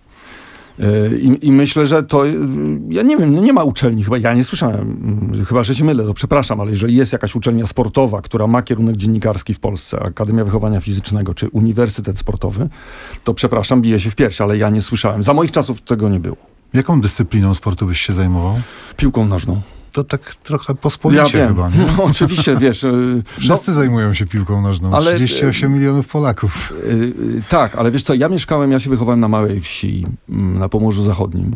Yy, I, I myślę, że to, yy, ja nie wiem, no nie ma uczelni, chyba ja nie słyszałem, yy, chyba że się mylę, to przepraszam, ale jeżeli jest jakaś uczelnia sportowa, która ma kierunek dziennikarski w Polsce, Akademia Wychowania Fizycznego czy Uniwersytet Sportowy, to przepraszam, bije się w pierś, ale ja nie słyszałem. Za moich czasów tego nie było. Jaką dyscypliną sportu byś się zajmował? Piłką nożną. To tak trochę pospolicie Ja wiem. chyba, nie? No, oczywiście, wiesz... Yy, Wszyscy zajmują się piłką nożną. ale- trzydzieści osiem milionów Polaków. Yy, yy, tak, ale wiesz co, ja mieszkałem, ja się wychowałem na małej wsi, mm, na Pomorzu Zachodnim,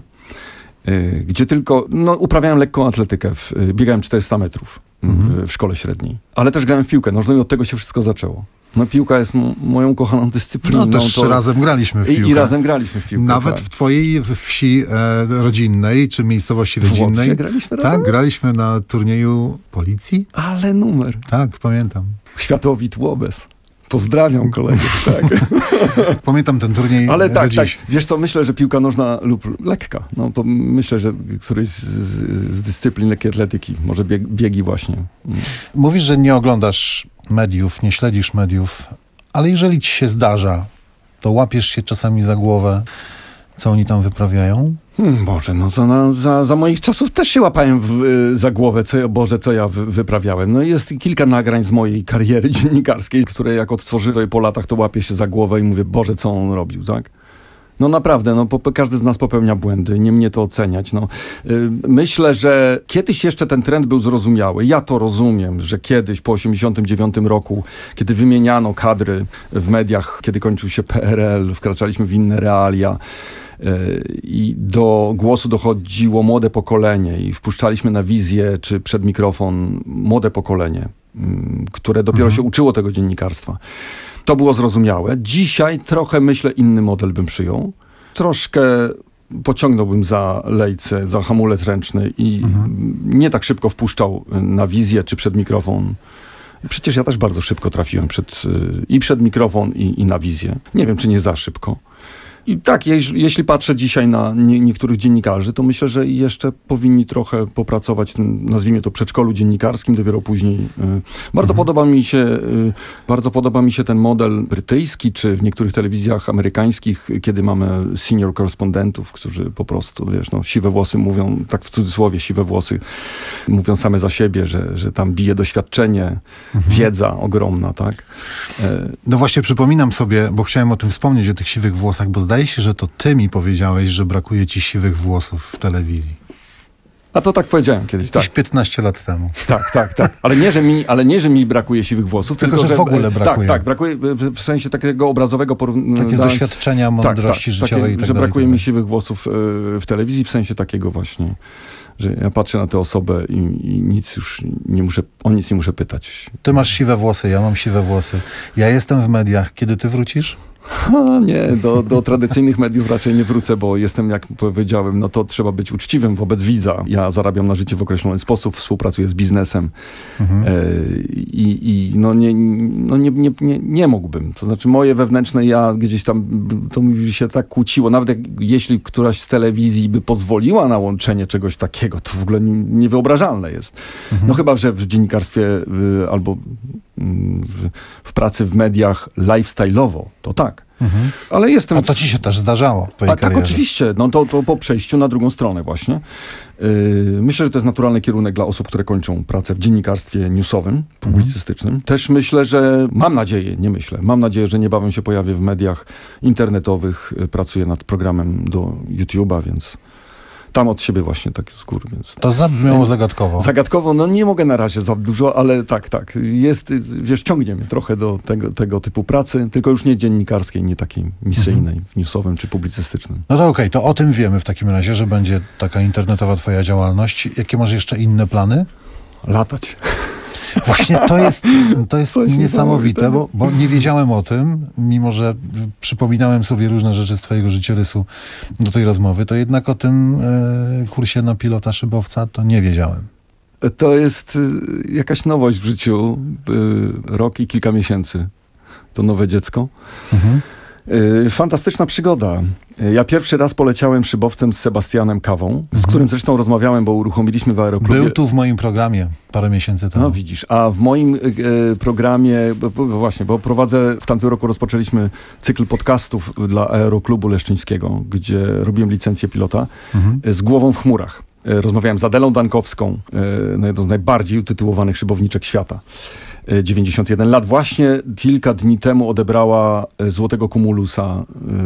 yy, gdzie tylko, no uprawiałem lekką atletykę, w, yy, biegałem czterysta metrów Mhm. w, w szkole średniej, ale też grałem w piłkę nożną i od tego się wszystko zaczęło. No piłka jest m- moją kochaną dyscypliną. No też to, razem graliśmy w piłkę. i, I razem graliśmy w piłkę. Nawet tak. w twojej w- wsi e, rodzinnej, czy miejscowości rodzinnej. Łopsie graliśmy razem? Tak, graliśmy na turnieju policji. Ale numer. Tak, pamiętam. Światłowit Łobez. Pozdrawiam kolegów, tak. Pamiętam ten turniej Ale do tak, tak. dziś. Wiesz co, myślę, że piłka nożna lub lekka. No to myślę, że któryś z, z, z dyscyplin lekkiej atletyki, może bieg, biegi właśnie. Mówisz, że nie oglądasz mediów, nie śledzisz mediów, ale jeżeli ci się zdarza, to łapiesz się czasami za głowę, co oni tam wyprawiają? Hmm, Boże, no za, na, za, za moich czasów też się łapałem w, y, za głowę, co ja, Boże, co ja wy, wyprawiałem. No jest kilka nagrań z mojej kariery dziennikarskiej, które jak odtworzyłem po latach, to łapię się za głowę i mówię, Boże, co on robił, tak? No naprawdę, no po, każdy z nas popełnia błędy, nie mnie to oceniać. No. Yy, myślę, że kiedyś jeszcze ten trend był zrozumiały. Ja to rozumiem, że kiedyś po osiemdziesiątym dziewiątym roku, kiedy wymieniano kadry w mediach, kiedy kończył się P R L, wkraczaliśmy w inne realia, i do głosu dochodziło młode pokolenie i wpuszczaliśmy na wizję czy przed mikrofon młode pokolenie, które dopiero Mhm. się uczyło tego dziennikarstwa. To było zrozumiałe. Dzisiaj trochę, myślę, inny model bym przyjął. Troszkę pociągnąłbym za lejce, za hamulec ręczny i Mhm. nie tak szybko wpuszczał na wizję czy przed mikrofon. Przecież ja też bardzo szybko trafiłem przed, i przed mikrofon i, i na wizję. Nie wiem, czy nie za szybko. I tak, jeż, jeśli patrzę dzisiaj na nie, niektórych dziennikarzy, to myślę, że jeszcze powinni trochę popracować, w tym, nazwijmy to, przedszkolu dziennikarskim, dopiero później. Y, bardzo Mhm. podoba mi się, y, bardzo podoba mi się ten model brytyjski, czy w niektórych telewizjach amerykańskich, kiedy mamy senior korespondentów, którzy po prostu, wiesz, no, siwe włosy mówią, tak w cudzysłowie, siwe włosy mówią same za siebie, że, że tam bije doświadczenie, Mhm. wiedza ogromna, tak? E, No właśnie przypominam sobie, bo chciałem o tym wspomnieć, o tych siwych włosach, bo zdaje się, że to ty mi powiedziałeś, że brakuje ci siwych włosów w telewizji. a to tak powiedziałem kiedyś, tak. Jakieś piętnaście lat temu. Tak, tak, tak. Ale nie, że mi, ale nie, że mi brakuje siwych włosów, Tylko, tylko, że w ogóle brakuje. Tak, tak, brakuje w, w sensie takiego obrazowego porównania. Takie doświadczenia, mądrości życiowej takie, i tak że dalej. brakuje i tak mi dalej. siwych włosów y, w telewizji, w sensie takiego właśnie, że ja patrzę na tę osobę i, i nic już nie muszę, o nic nie muszę pytać. Ty masz siwe włosy, ja mam siwe włosy. Ja jestem w mediach. Kiedy ty wrócisz? Ha, nie, do, do tradycyjnych mediów raczej nie wrócę, bo jestem, jak powiedziałem, no to trzeba być uczciwym wobec widza. Ja zarabiam na życie w określony sposób, współpracuję z biznesem Mhm. e, i, i no, nie, no nie, nie, nie, nie mógłbym. To znaczy moje wewnętrzne ja gdzieś tam, to mi się tak kłóciło. Nawet jak, jeśli któraś z telewizji by pozwoliła na łączenie czegoś takiego, to w ogóle niewyobrażalne jest. Mhm. No chyba, że w dziennikarstwie y, albo y, w, w pracy w mediach lifestyle'owo, to tak. Mhm. Ale jestem... A to ci się też zdarzało w twojej A tak, karierze. oczywiście. No to, to po przejściu na drugą stronę właśnie. Yy, myślę, że to jest naturalny kierunek dla osób, które kończą pracę w dziennikarstwie newsowym, publicystycznym. Mhm. Też myślę, że mam nadzieję, nie myślę, mam nadzieję, że niebawem się pojawię w mediach internetowych. Yy, Pracuję nad programem do YouTube'a, więc tam od siebie właśnie tak z góry. Więc... To zabrzmiało zagadkowo. Zagadkowo, no nie mogę na razie za dużo, ale tak, tak. Jest, wiesz, ciągnie mnie trochę do tego, tego typu pracy, tylko już nie dziennikarskiej, nie takiej misyjnej, Mhm. newsowym czy publicystycznym. No to okej, to o tym wiemy w takim razie, że będzie taka internetowa twoja działalność. Jakie masz jeszcze inne plany? Latać. Właśnie to jest, to jest Coś niesamowite, niesamowitego. bo, bo nie wiedziałem o tym, mimo że przypominałem sobie różne rzeczy z twojego życiorysu do tej rozmowy, to jednak o tym e, kursie na pilota szybowca to nie wiedziałem. To jest y, jakaś nowość w życiu. Y, rok i kilka miesięcy. To nowe dziecko. Mhm. Yy, fantastyczna przygoda. Yy, Ja pierwszy raz poleciałem szybowcem z Sebastianem Kawą, Mhm. z którym zresztą rozmawiałem, bo uruchomiliśmy w Aeroklubie. Był tu w moim programie parę miesięcy temu. No widzisz, a w moim y, y, programie, bo, bo, właśnie, bo prowadzę, w tamtym roku rozpoczęliśmy cykl podcastów dla Aeroklubu Leszczyńskiego, gdzie robiłem licencję pilota Mhm. y, z głową w chmurach. Y, Rozmawiałem z Adelą Dankowską, y, no jedną z najbardziej utytułowanych szybowniczek świata. y, dziewięćdziesiąt jeden lat. Właśnie kilka dni temu odebrała y, Złotego Kumulusa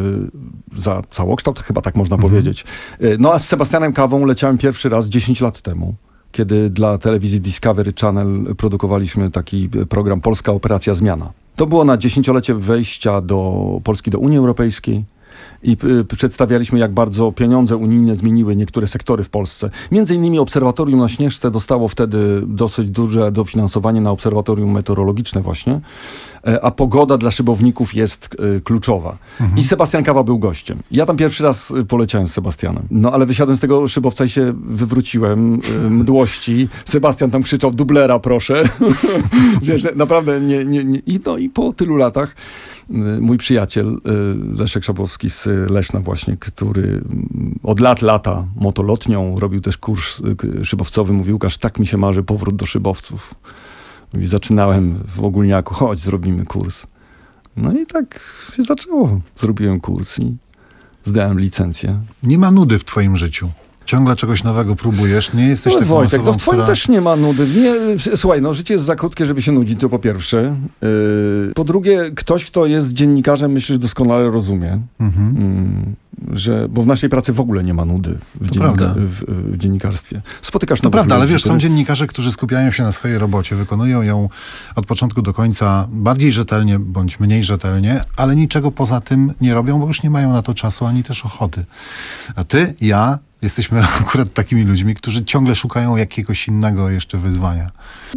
y, za całokształt, chyba tak można Mhm. powiedzieć. Y, No a z Sebastianem Kawą leciałem pierwszy raz dziesięć lat temu, kiedy dla telewizji Discovery Channel produkowaliśmy taki program Polska Operacja Zmiana. To było na dziesięciolecie wejścia do Polski do Unii Europejskiej i y, przedstawialiśmy, jak bardzo pieniądze unijne zmieniły niektóre sektory w Polsce. Między innymi Obserwatorium na Śnieżce dostało wtedy dosyć duże dofinansowanie na obserwatorium meteorologiczne właśnie, e, a pogoda dla szybowników jest y, kluczowa. Mhm. I Sebastian Kawa był gościem. Ja tam pierwszy raz y, poleciałem z Sebastianem. No ale wysiadłem z tego szybowca i się wywróciłem y, mdłości. Sebastian tam krzyczał: dublera proszę. Wiesz, naprawdę nie, nie, nie. I, no, i po tylu latach y, mój przyjaciel y, Leszek Szabowski z Leszna właśnie, który mm, od lat lata motolotnią, robił też kurs y, szybowcowy, mówił: Łukasz, tak mi się marzy powrót do szybowców. I zaczynałem w Ogólniaku: chodź, zrobimy kurs. No i tak się zaczęło. Zrobiłem kurs i zdałem licencję. Nie ma nudy w twoim życiu. Ciągle czegoś nowego próbujesz. Nie jesteś Ale taką Wojtek, osobą, no w twoim która... też nie ma nudy. Nie, słuchaj, no życie jest za krótkie, żeby się nudzić, to po pierwsze. Yy, po drugie, ktoś, kto jest dziennikarzem, myślę, że doskonale rozumie, Mhm. yy, że, bo w naszej pracy w ogóle nie ma nudy w, To dziennika, prawda. w, w dziennikarstwie. Spotykasz To nowych prawda, ale ludzi, wiesz, są którzy- dziennikarze, którzy skupiają się na swojej robocie, wykonują ją od początku do końca bardziej rzetelnie bądź mniej rzetelnie, ale niczego poza tym nie robią, bo już nie mają na to czasu ani też ochoty. A ty, ja, jesteśmy akurat takimi ludźmi, którzy ciągle szukają jakiegoś innego jeszcze wyzwania.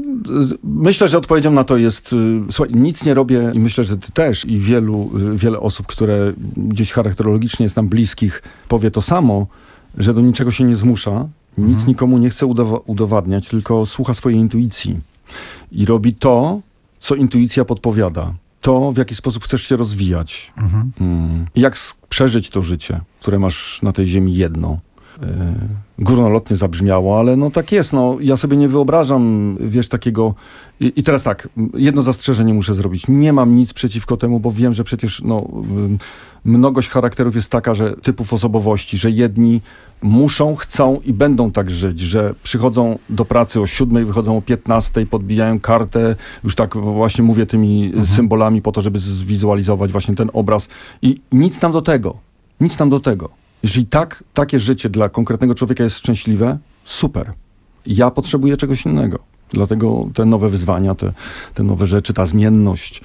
Myślę, że odpowiedzią na to jest, y, słuchaj, nic nie robię i myślę, że ty też i wielu, y, wiele osób, które gdzieś charakterologicznie jest nam bliskich, powie to samo, że do niczego się nie zmusza, nic Mhm. nikomu nie chce udowa- udowadniać, tylko słucha swojej intuicji i robi to, co intuicja podpowiada. To, w jaki sposób chcesz się rozwijać. Mhm. Mm. I jak s- przeżyć to życie, które masz na tej ziemi jedno. Yy, górnolotnie zabrzmiało, ale no tak jest. No, ja sobie nie wyobrażam, wiesz, takiego... I, I teraz tak, jedno zastrzeżenie muszę zrobić. Nie mam nic przeciwko temu, bo wiem, że przecież no, ym, mnogość charakterów jest taka, że typów osobowości, że jedni muszą, chcą i będą tak żyć, że przychodzą do pracy o siódmej, wychodzą o piętnastej, podbijają kartę, już tak właśnie mówię tymi Mhm. symbolami po to, żeby zwizualizować właśnie ten obraz. I nic nam do tego. Nic nam do tego. Jeżeli tak, takie życie dla konkretnego człowieka jest szczęśliwe, super. Ja potrzebuję czegoś innego. Dlatego te nowe wyzwania, te, te nowe rzeczy, ta zmienność,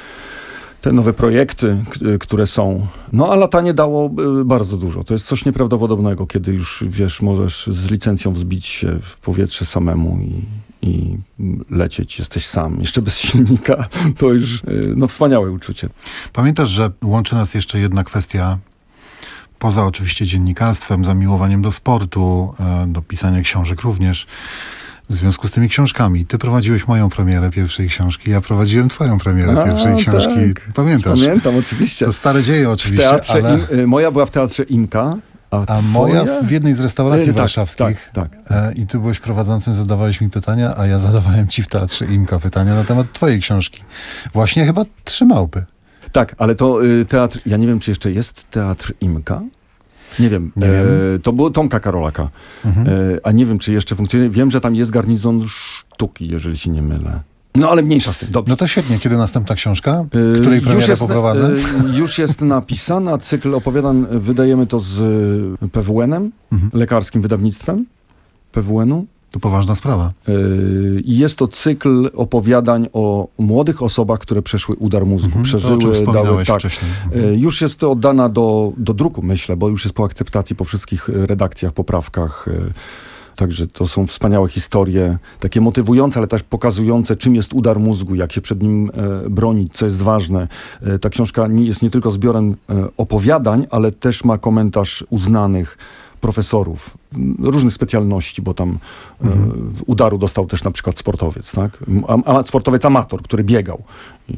te nowe projekty, k- które są. No a latanie dało y, bardzo dużo. To jest coś nieprawdopodobnego, kiedy już, wiesz, możesz z licencją wzbić się w powietrze samemu i, i lecieć. Jesteś sam. Jeszcze bez silnika. To już y, no, wspaniałe uczucie. Pamiętasz, że łączy nas jeszcze jedna kwestia, poza oczywiście dziennikarstwem, zamiłowaniem do sportu, e, do pisania książek również. W związku z tymi książkami. Ty prowadziłeś moją premierę pierwszej książki, ja prowadziłem twoją premierę A, pierwszej książki. tak. Pamiętasz? Pamiętam, oczywiście. To stare dzieje W oczywiście, teatrze ale... im, y, moja była w Teatrze Imka, a, A moja twoja? w jednej z restauracji Y, tak, warszawskich. Tak, tak. E, I ty byłeś prowadzącym, zadawałeś mi pytania, a ja zadawałem ci w Teatrze Imka pytania na temat twojej książki. Właśnie chyba Trzy małpy. Tak, ale to y, teatr, ja nie wiem, czy jeszcze jest Teatr Imka. Nie wiem. Nie wiem. E, to było Tomka Karolaka. Mhm. E, a nie wiem, czy jeszcze funkcjonuje. Wiem, że tam jest garnizon sztuki, jeżeli się nie mylę. No ale mniejsza z tym. Dobrze. No to świetnie. Kiedy następna książka? E, Której już premierę jest, poprowadzę? e, już jest napisana. Cykl opowiadań wydajemy to z y, P W N-em, Mhm. lekarskim wydawnictwem P W N-u. To poważna sprawa. Yy, I jest to cykl opowiadań o młodych osobach, które przeszły udar mózgu, Mhm. To, o czym przeżyły, dały, wspominałeś tak. wcześniej. Yy, Już jest to oddana do, do druku, myślę, bo już jest po akceptacji, po wszystkich yy, redakcjach, poprawkach. yy. Także to są wspaniałe historie, takie motywujące, ale też pokazujące, czym jest udar mózgu, jak się przed nim e, bronić, co jest ważne. E, ta książka nie, jest nie tylko zbiorem e, opowiadań, ale też ma komentarz uznanych profesorów m, różnych specjalności, bo tam e, udaru dostał też na przykład sportowiec, tak? A, a, sportowiec amator, który biegał. I jak?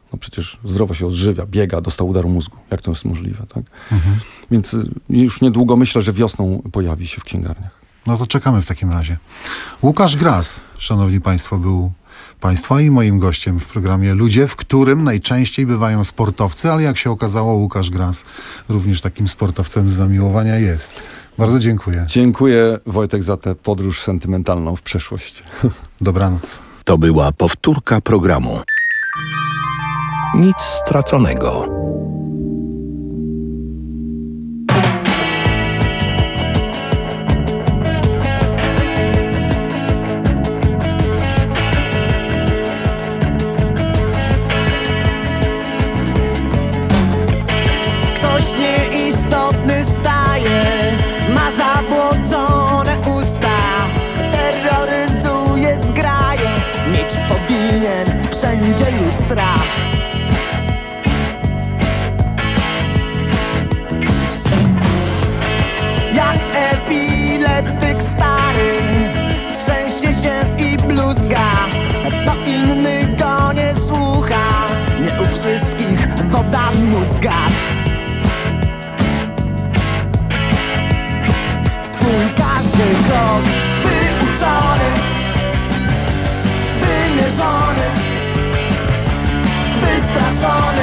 No przecież zdrowo się odżywia, biega, dostał udaru mózgu. Jak to jest możliwe, tak? Mhm. Więc y, już niedługo myślę, że wiosną pojawi się w księgarniach. No to czekamy w takim razie. Łukasz Gras, szanowni państwo, był państwa i moim gościem w programie Ludzie, w którym najczęściej bywają sportowcy, ale jak się okazało, Łukasz Gras również takim sportowcem z zamiłowania jest. Bardzo dziękuję. Dziękuję, Wojtek, za tę podróż sentymentalną w przeszłość. Dobranoc. To była powtórka programu. Nic straconego. Ktoś nieistotny staje, ma zabłodzone usta, terroryzuje zgraje, mieć powinien wszędzie lustra. Jak epileptyk stary, trzęsie się i bluzga, bo inny go nie słucha, nie u wszystkich woda w mózgach. Twój każdy krok wyuczony, wymierzony, wystraszony,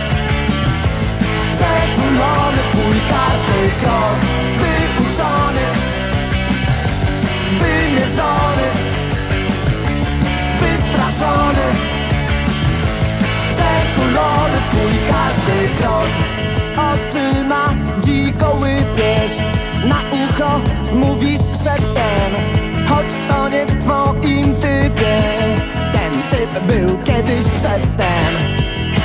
przeculony. Twój każdy krok wyuczony, wymierzony, wystraszony, przeculony. Twój każdy krok oczyma dziko łypiesz, na ucho mówisz szeptem, choć to nie w twoim typie. Ten typ był kiedyś przedtem.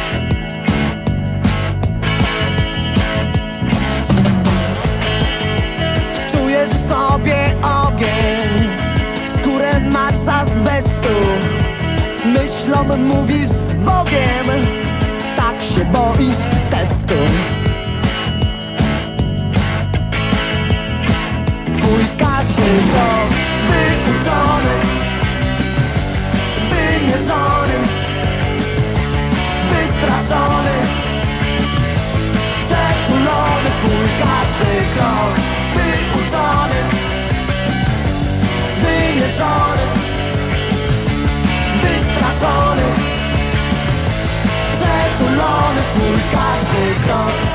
Czujesz w sobie ogień, skórę masz z azbestu, myślom mówisz z Bogiem, tak się boisz testu. Twój każdy krok wyuczony, wymierzony, wystraszony, przeculony. Twój każdy krok wyuczony, wymierzony, wystraszony, przeculony. Twój każdy krok.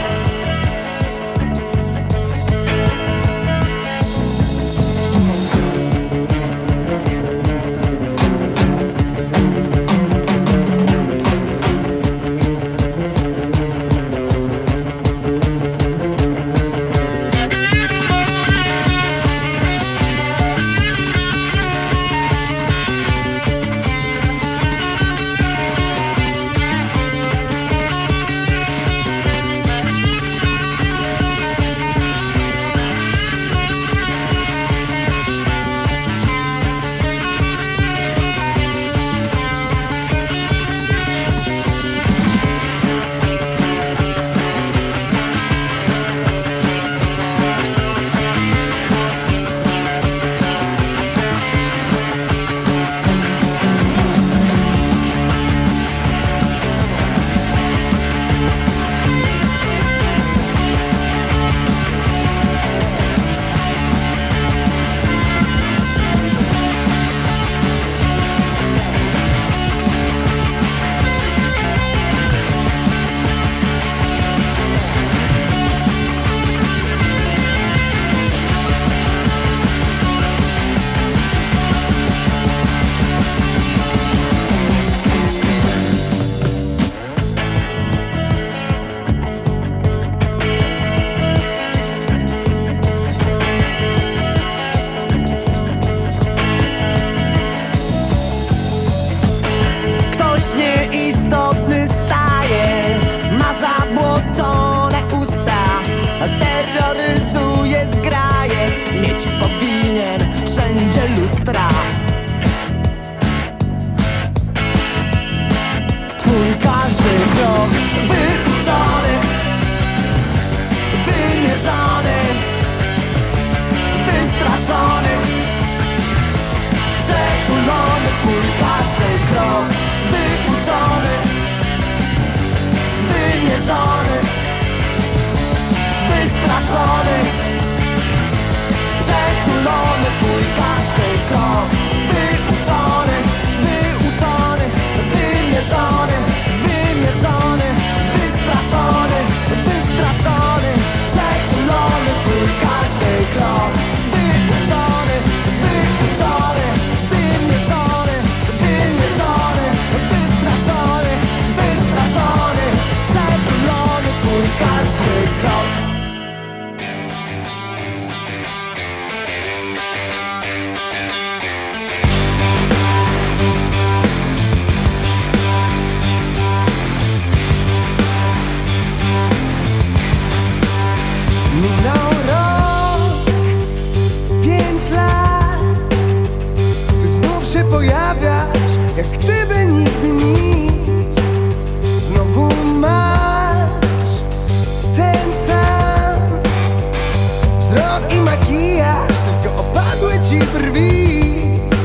jak gdyby nigdy nic. Znowu masz ten sam wzrok i makijaż, tylko opadły ci brwi.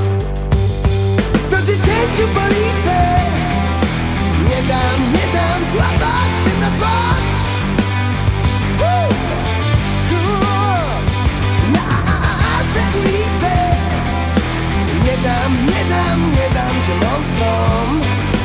Do dziesięciu policzę, nie dam, nie dam złapać się na złość. Woo! Cool. Nasze ulice, nie dam, nie dam, nie dam cię monstrom.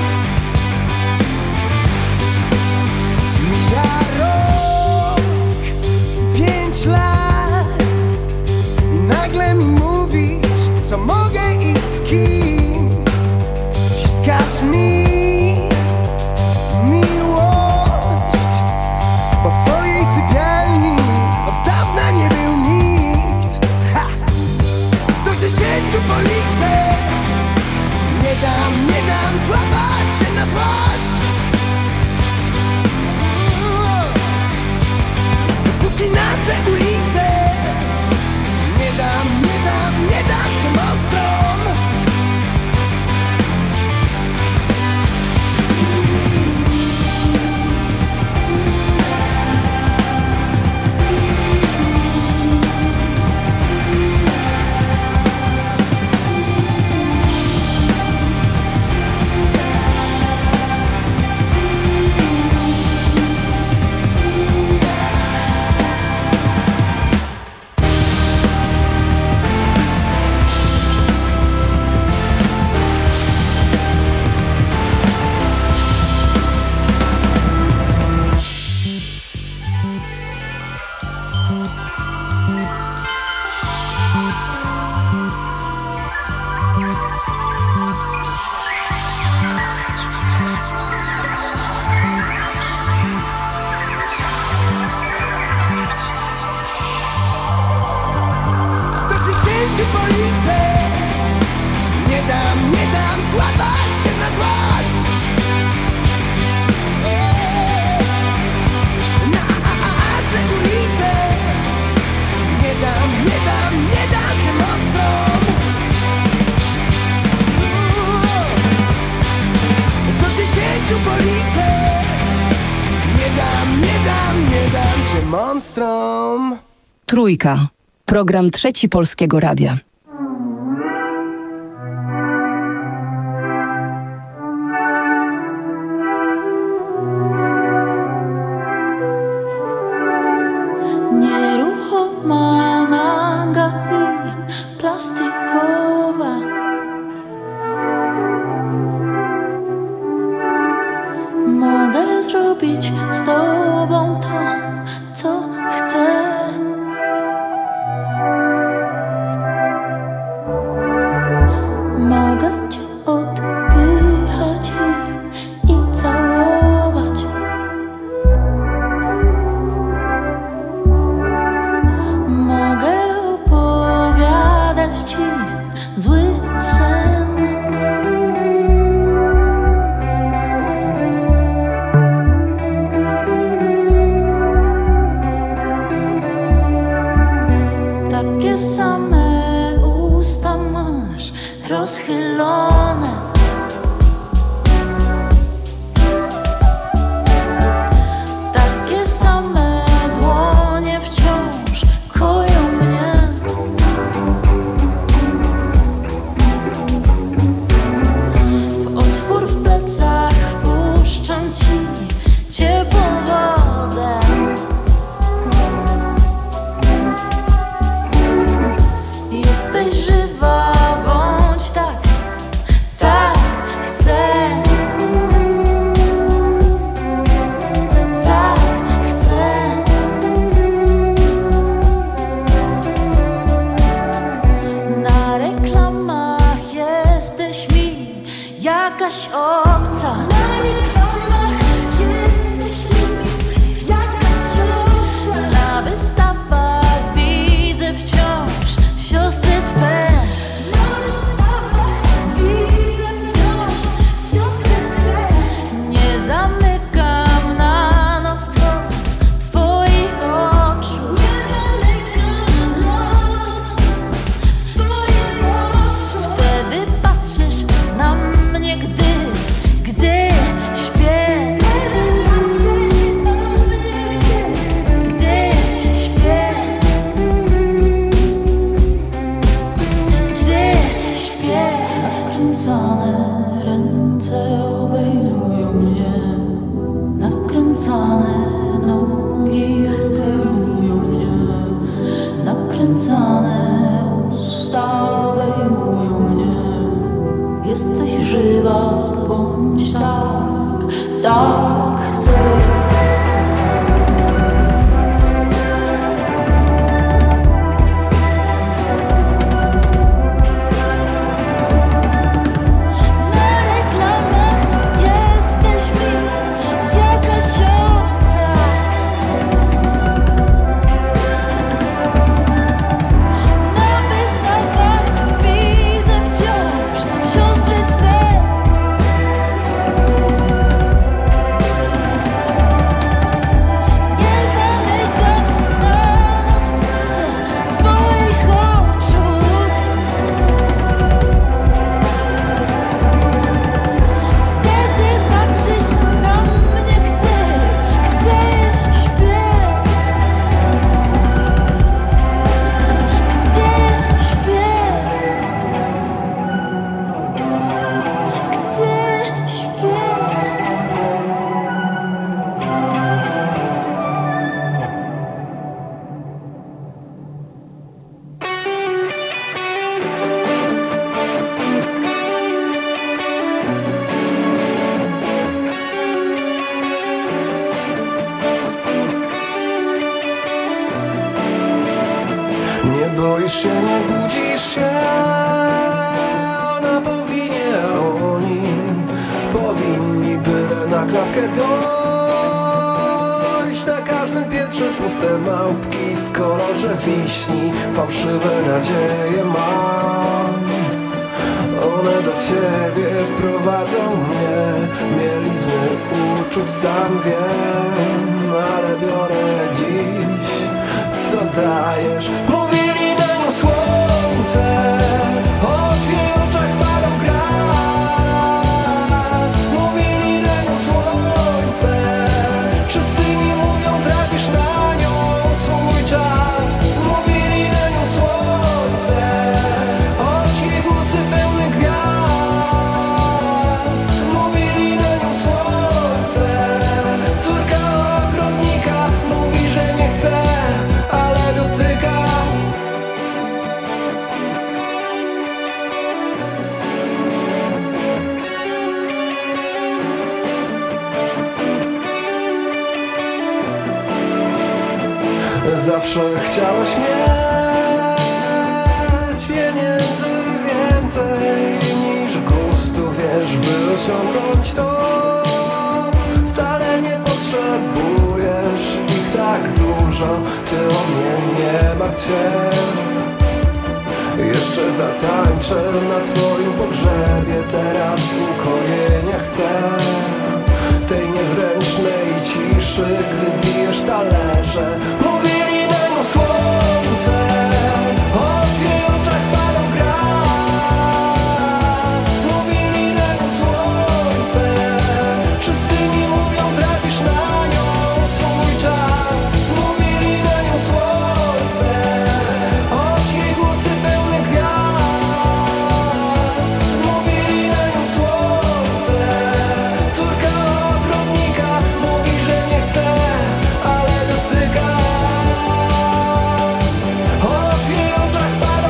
Mija rok, pięć lat i nagle mi mówisz, co mogę i z kim. Wciskasz mi miłość, bo w twojej sypialni od dawna nie był nikt. Ha! Do dziesięciu policzę, nie dam, nie dam złapać się na złość. Póki nasze ulice, nie dam, nie dam, nie dam cię monstrom. Policzę, nie dam, nie dam złapać się na złość. Nasze ulice, nie dam, nie dam, nie dam cię monstrom. Do dziesięciu policzę, nie dam, nie dam, nie dam cię monstrom. Trójka. Program Trzeci Polskiego Radia. Nieruchoma naga i plastikowa, mogę zrobić z tobą to, co chcę. Mogę cię odpychać i, i całować. Mogę opowiadać ci zły sen. Takie same usta masz rozchylone. Takie same dłonie wciąż koją mnie. W otwór w plecach wpuszczam ci ciepłą wodę. Jesteś żywa, bądź tak, tak. nakręcane usta obejmują mnie. Jesteś żywa, bądź tak, tak chcę. Nie boisz się, nie budzisz się. Ona powinien, oni powinni byle na klatkę dojść. Na każdym piętrze puste małpki w kolorze wiśni, fałszywe nadzieje mam. One do ciebie prowadzą mnie, mielizny uczuć sam wiem, ale biorę dziś, co dajesz. Mówili na nią słońce, o jej oczach palą gras. Mówili na nią słońce, wszyscy mi mówią, tracisz na nią swój czas. Mówili na nią słońce, choć jej włosy pełne gwiazd. Mówili na nią słońce, córka ogrodnika mówi, że nie chce, ale dotyka. Zawsze chciałaś mieć pieniędzy więcej niż gustu, wiesz, by osiągnąć to. Wcale nie potrzebujesz ich tak dużo, ty o mnie nie martw się. Jeszcze zatańczę na twoim pogrzebie, teraz ukojenia chcę. Tej niezręcznej ciszy, gdy bijesz talerze. Mówili na nią słońce, o jej oczach palą gras. Mówili na nią słońce, wszyscy mi mówią, tracisz na nią swój czas. Mówili na nią słońce, choć jej włosy pełne gwiazd. Mówili na nią słońce, córka ogrodnika mówi, że nie chce, ale dotyka. O jej oczach palą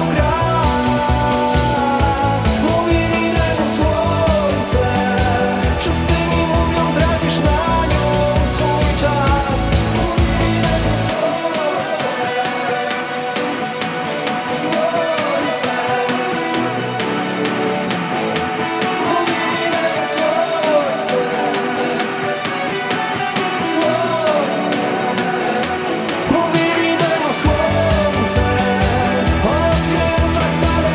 gras. Mówili na nią słońce, wszyscy mi mówią, tracisz na nią swój czas. Mówili na nią słońce, słońce. Mówili na nią słońce, słońce. Mówili na nią słońce, o jej oczach palą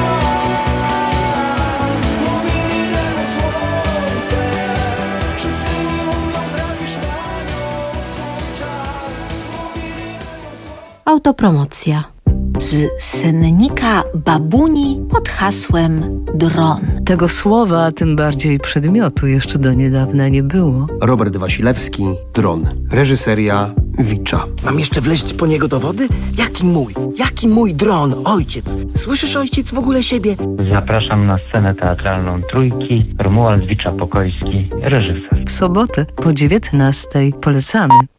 gwiazd. Mówili na nią słońce, wszyscy mi mówią, trafisz na nią swój czas. Mówili na nią słońce. Autopromocja. Z sennika babuni pod hasłem dron. Tego słowa, a tym bardziej przedmiotu jeszcze do niedawna nie było. Robert Wasilewski, Dron. Reżyseria Wicza. Mam jeszcze wleźć po niego do wody? Jaki mój? Jaki mój dron? Ojciec. Słyszysz, ojciec, w ogóle siebie? Zapraszam na scenę teatralną Trójki. Romuald Wicza-Pokojski, reżyser. W sobotę po dziewiętnastej polecamy.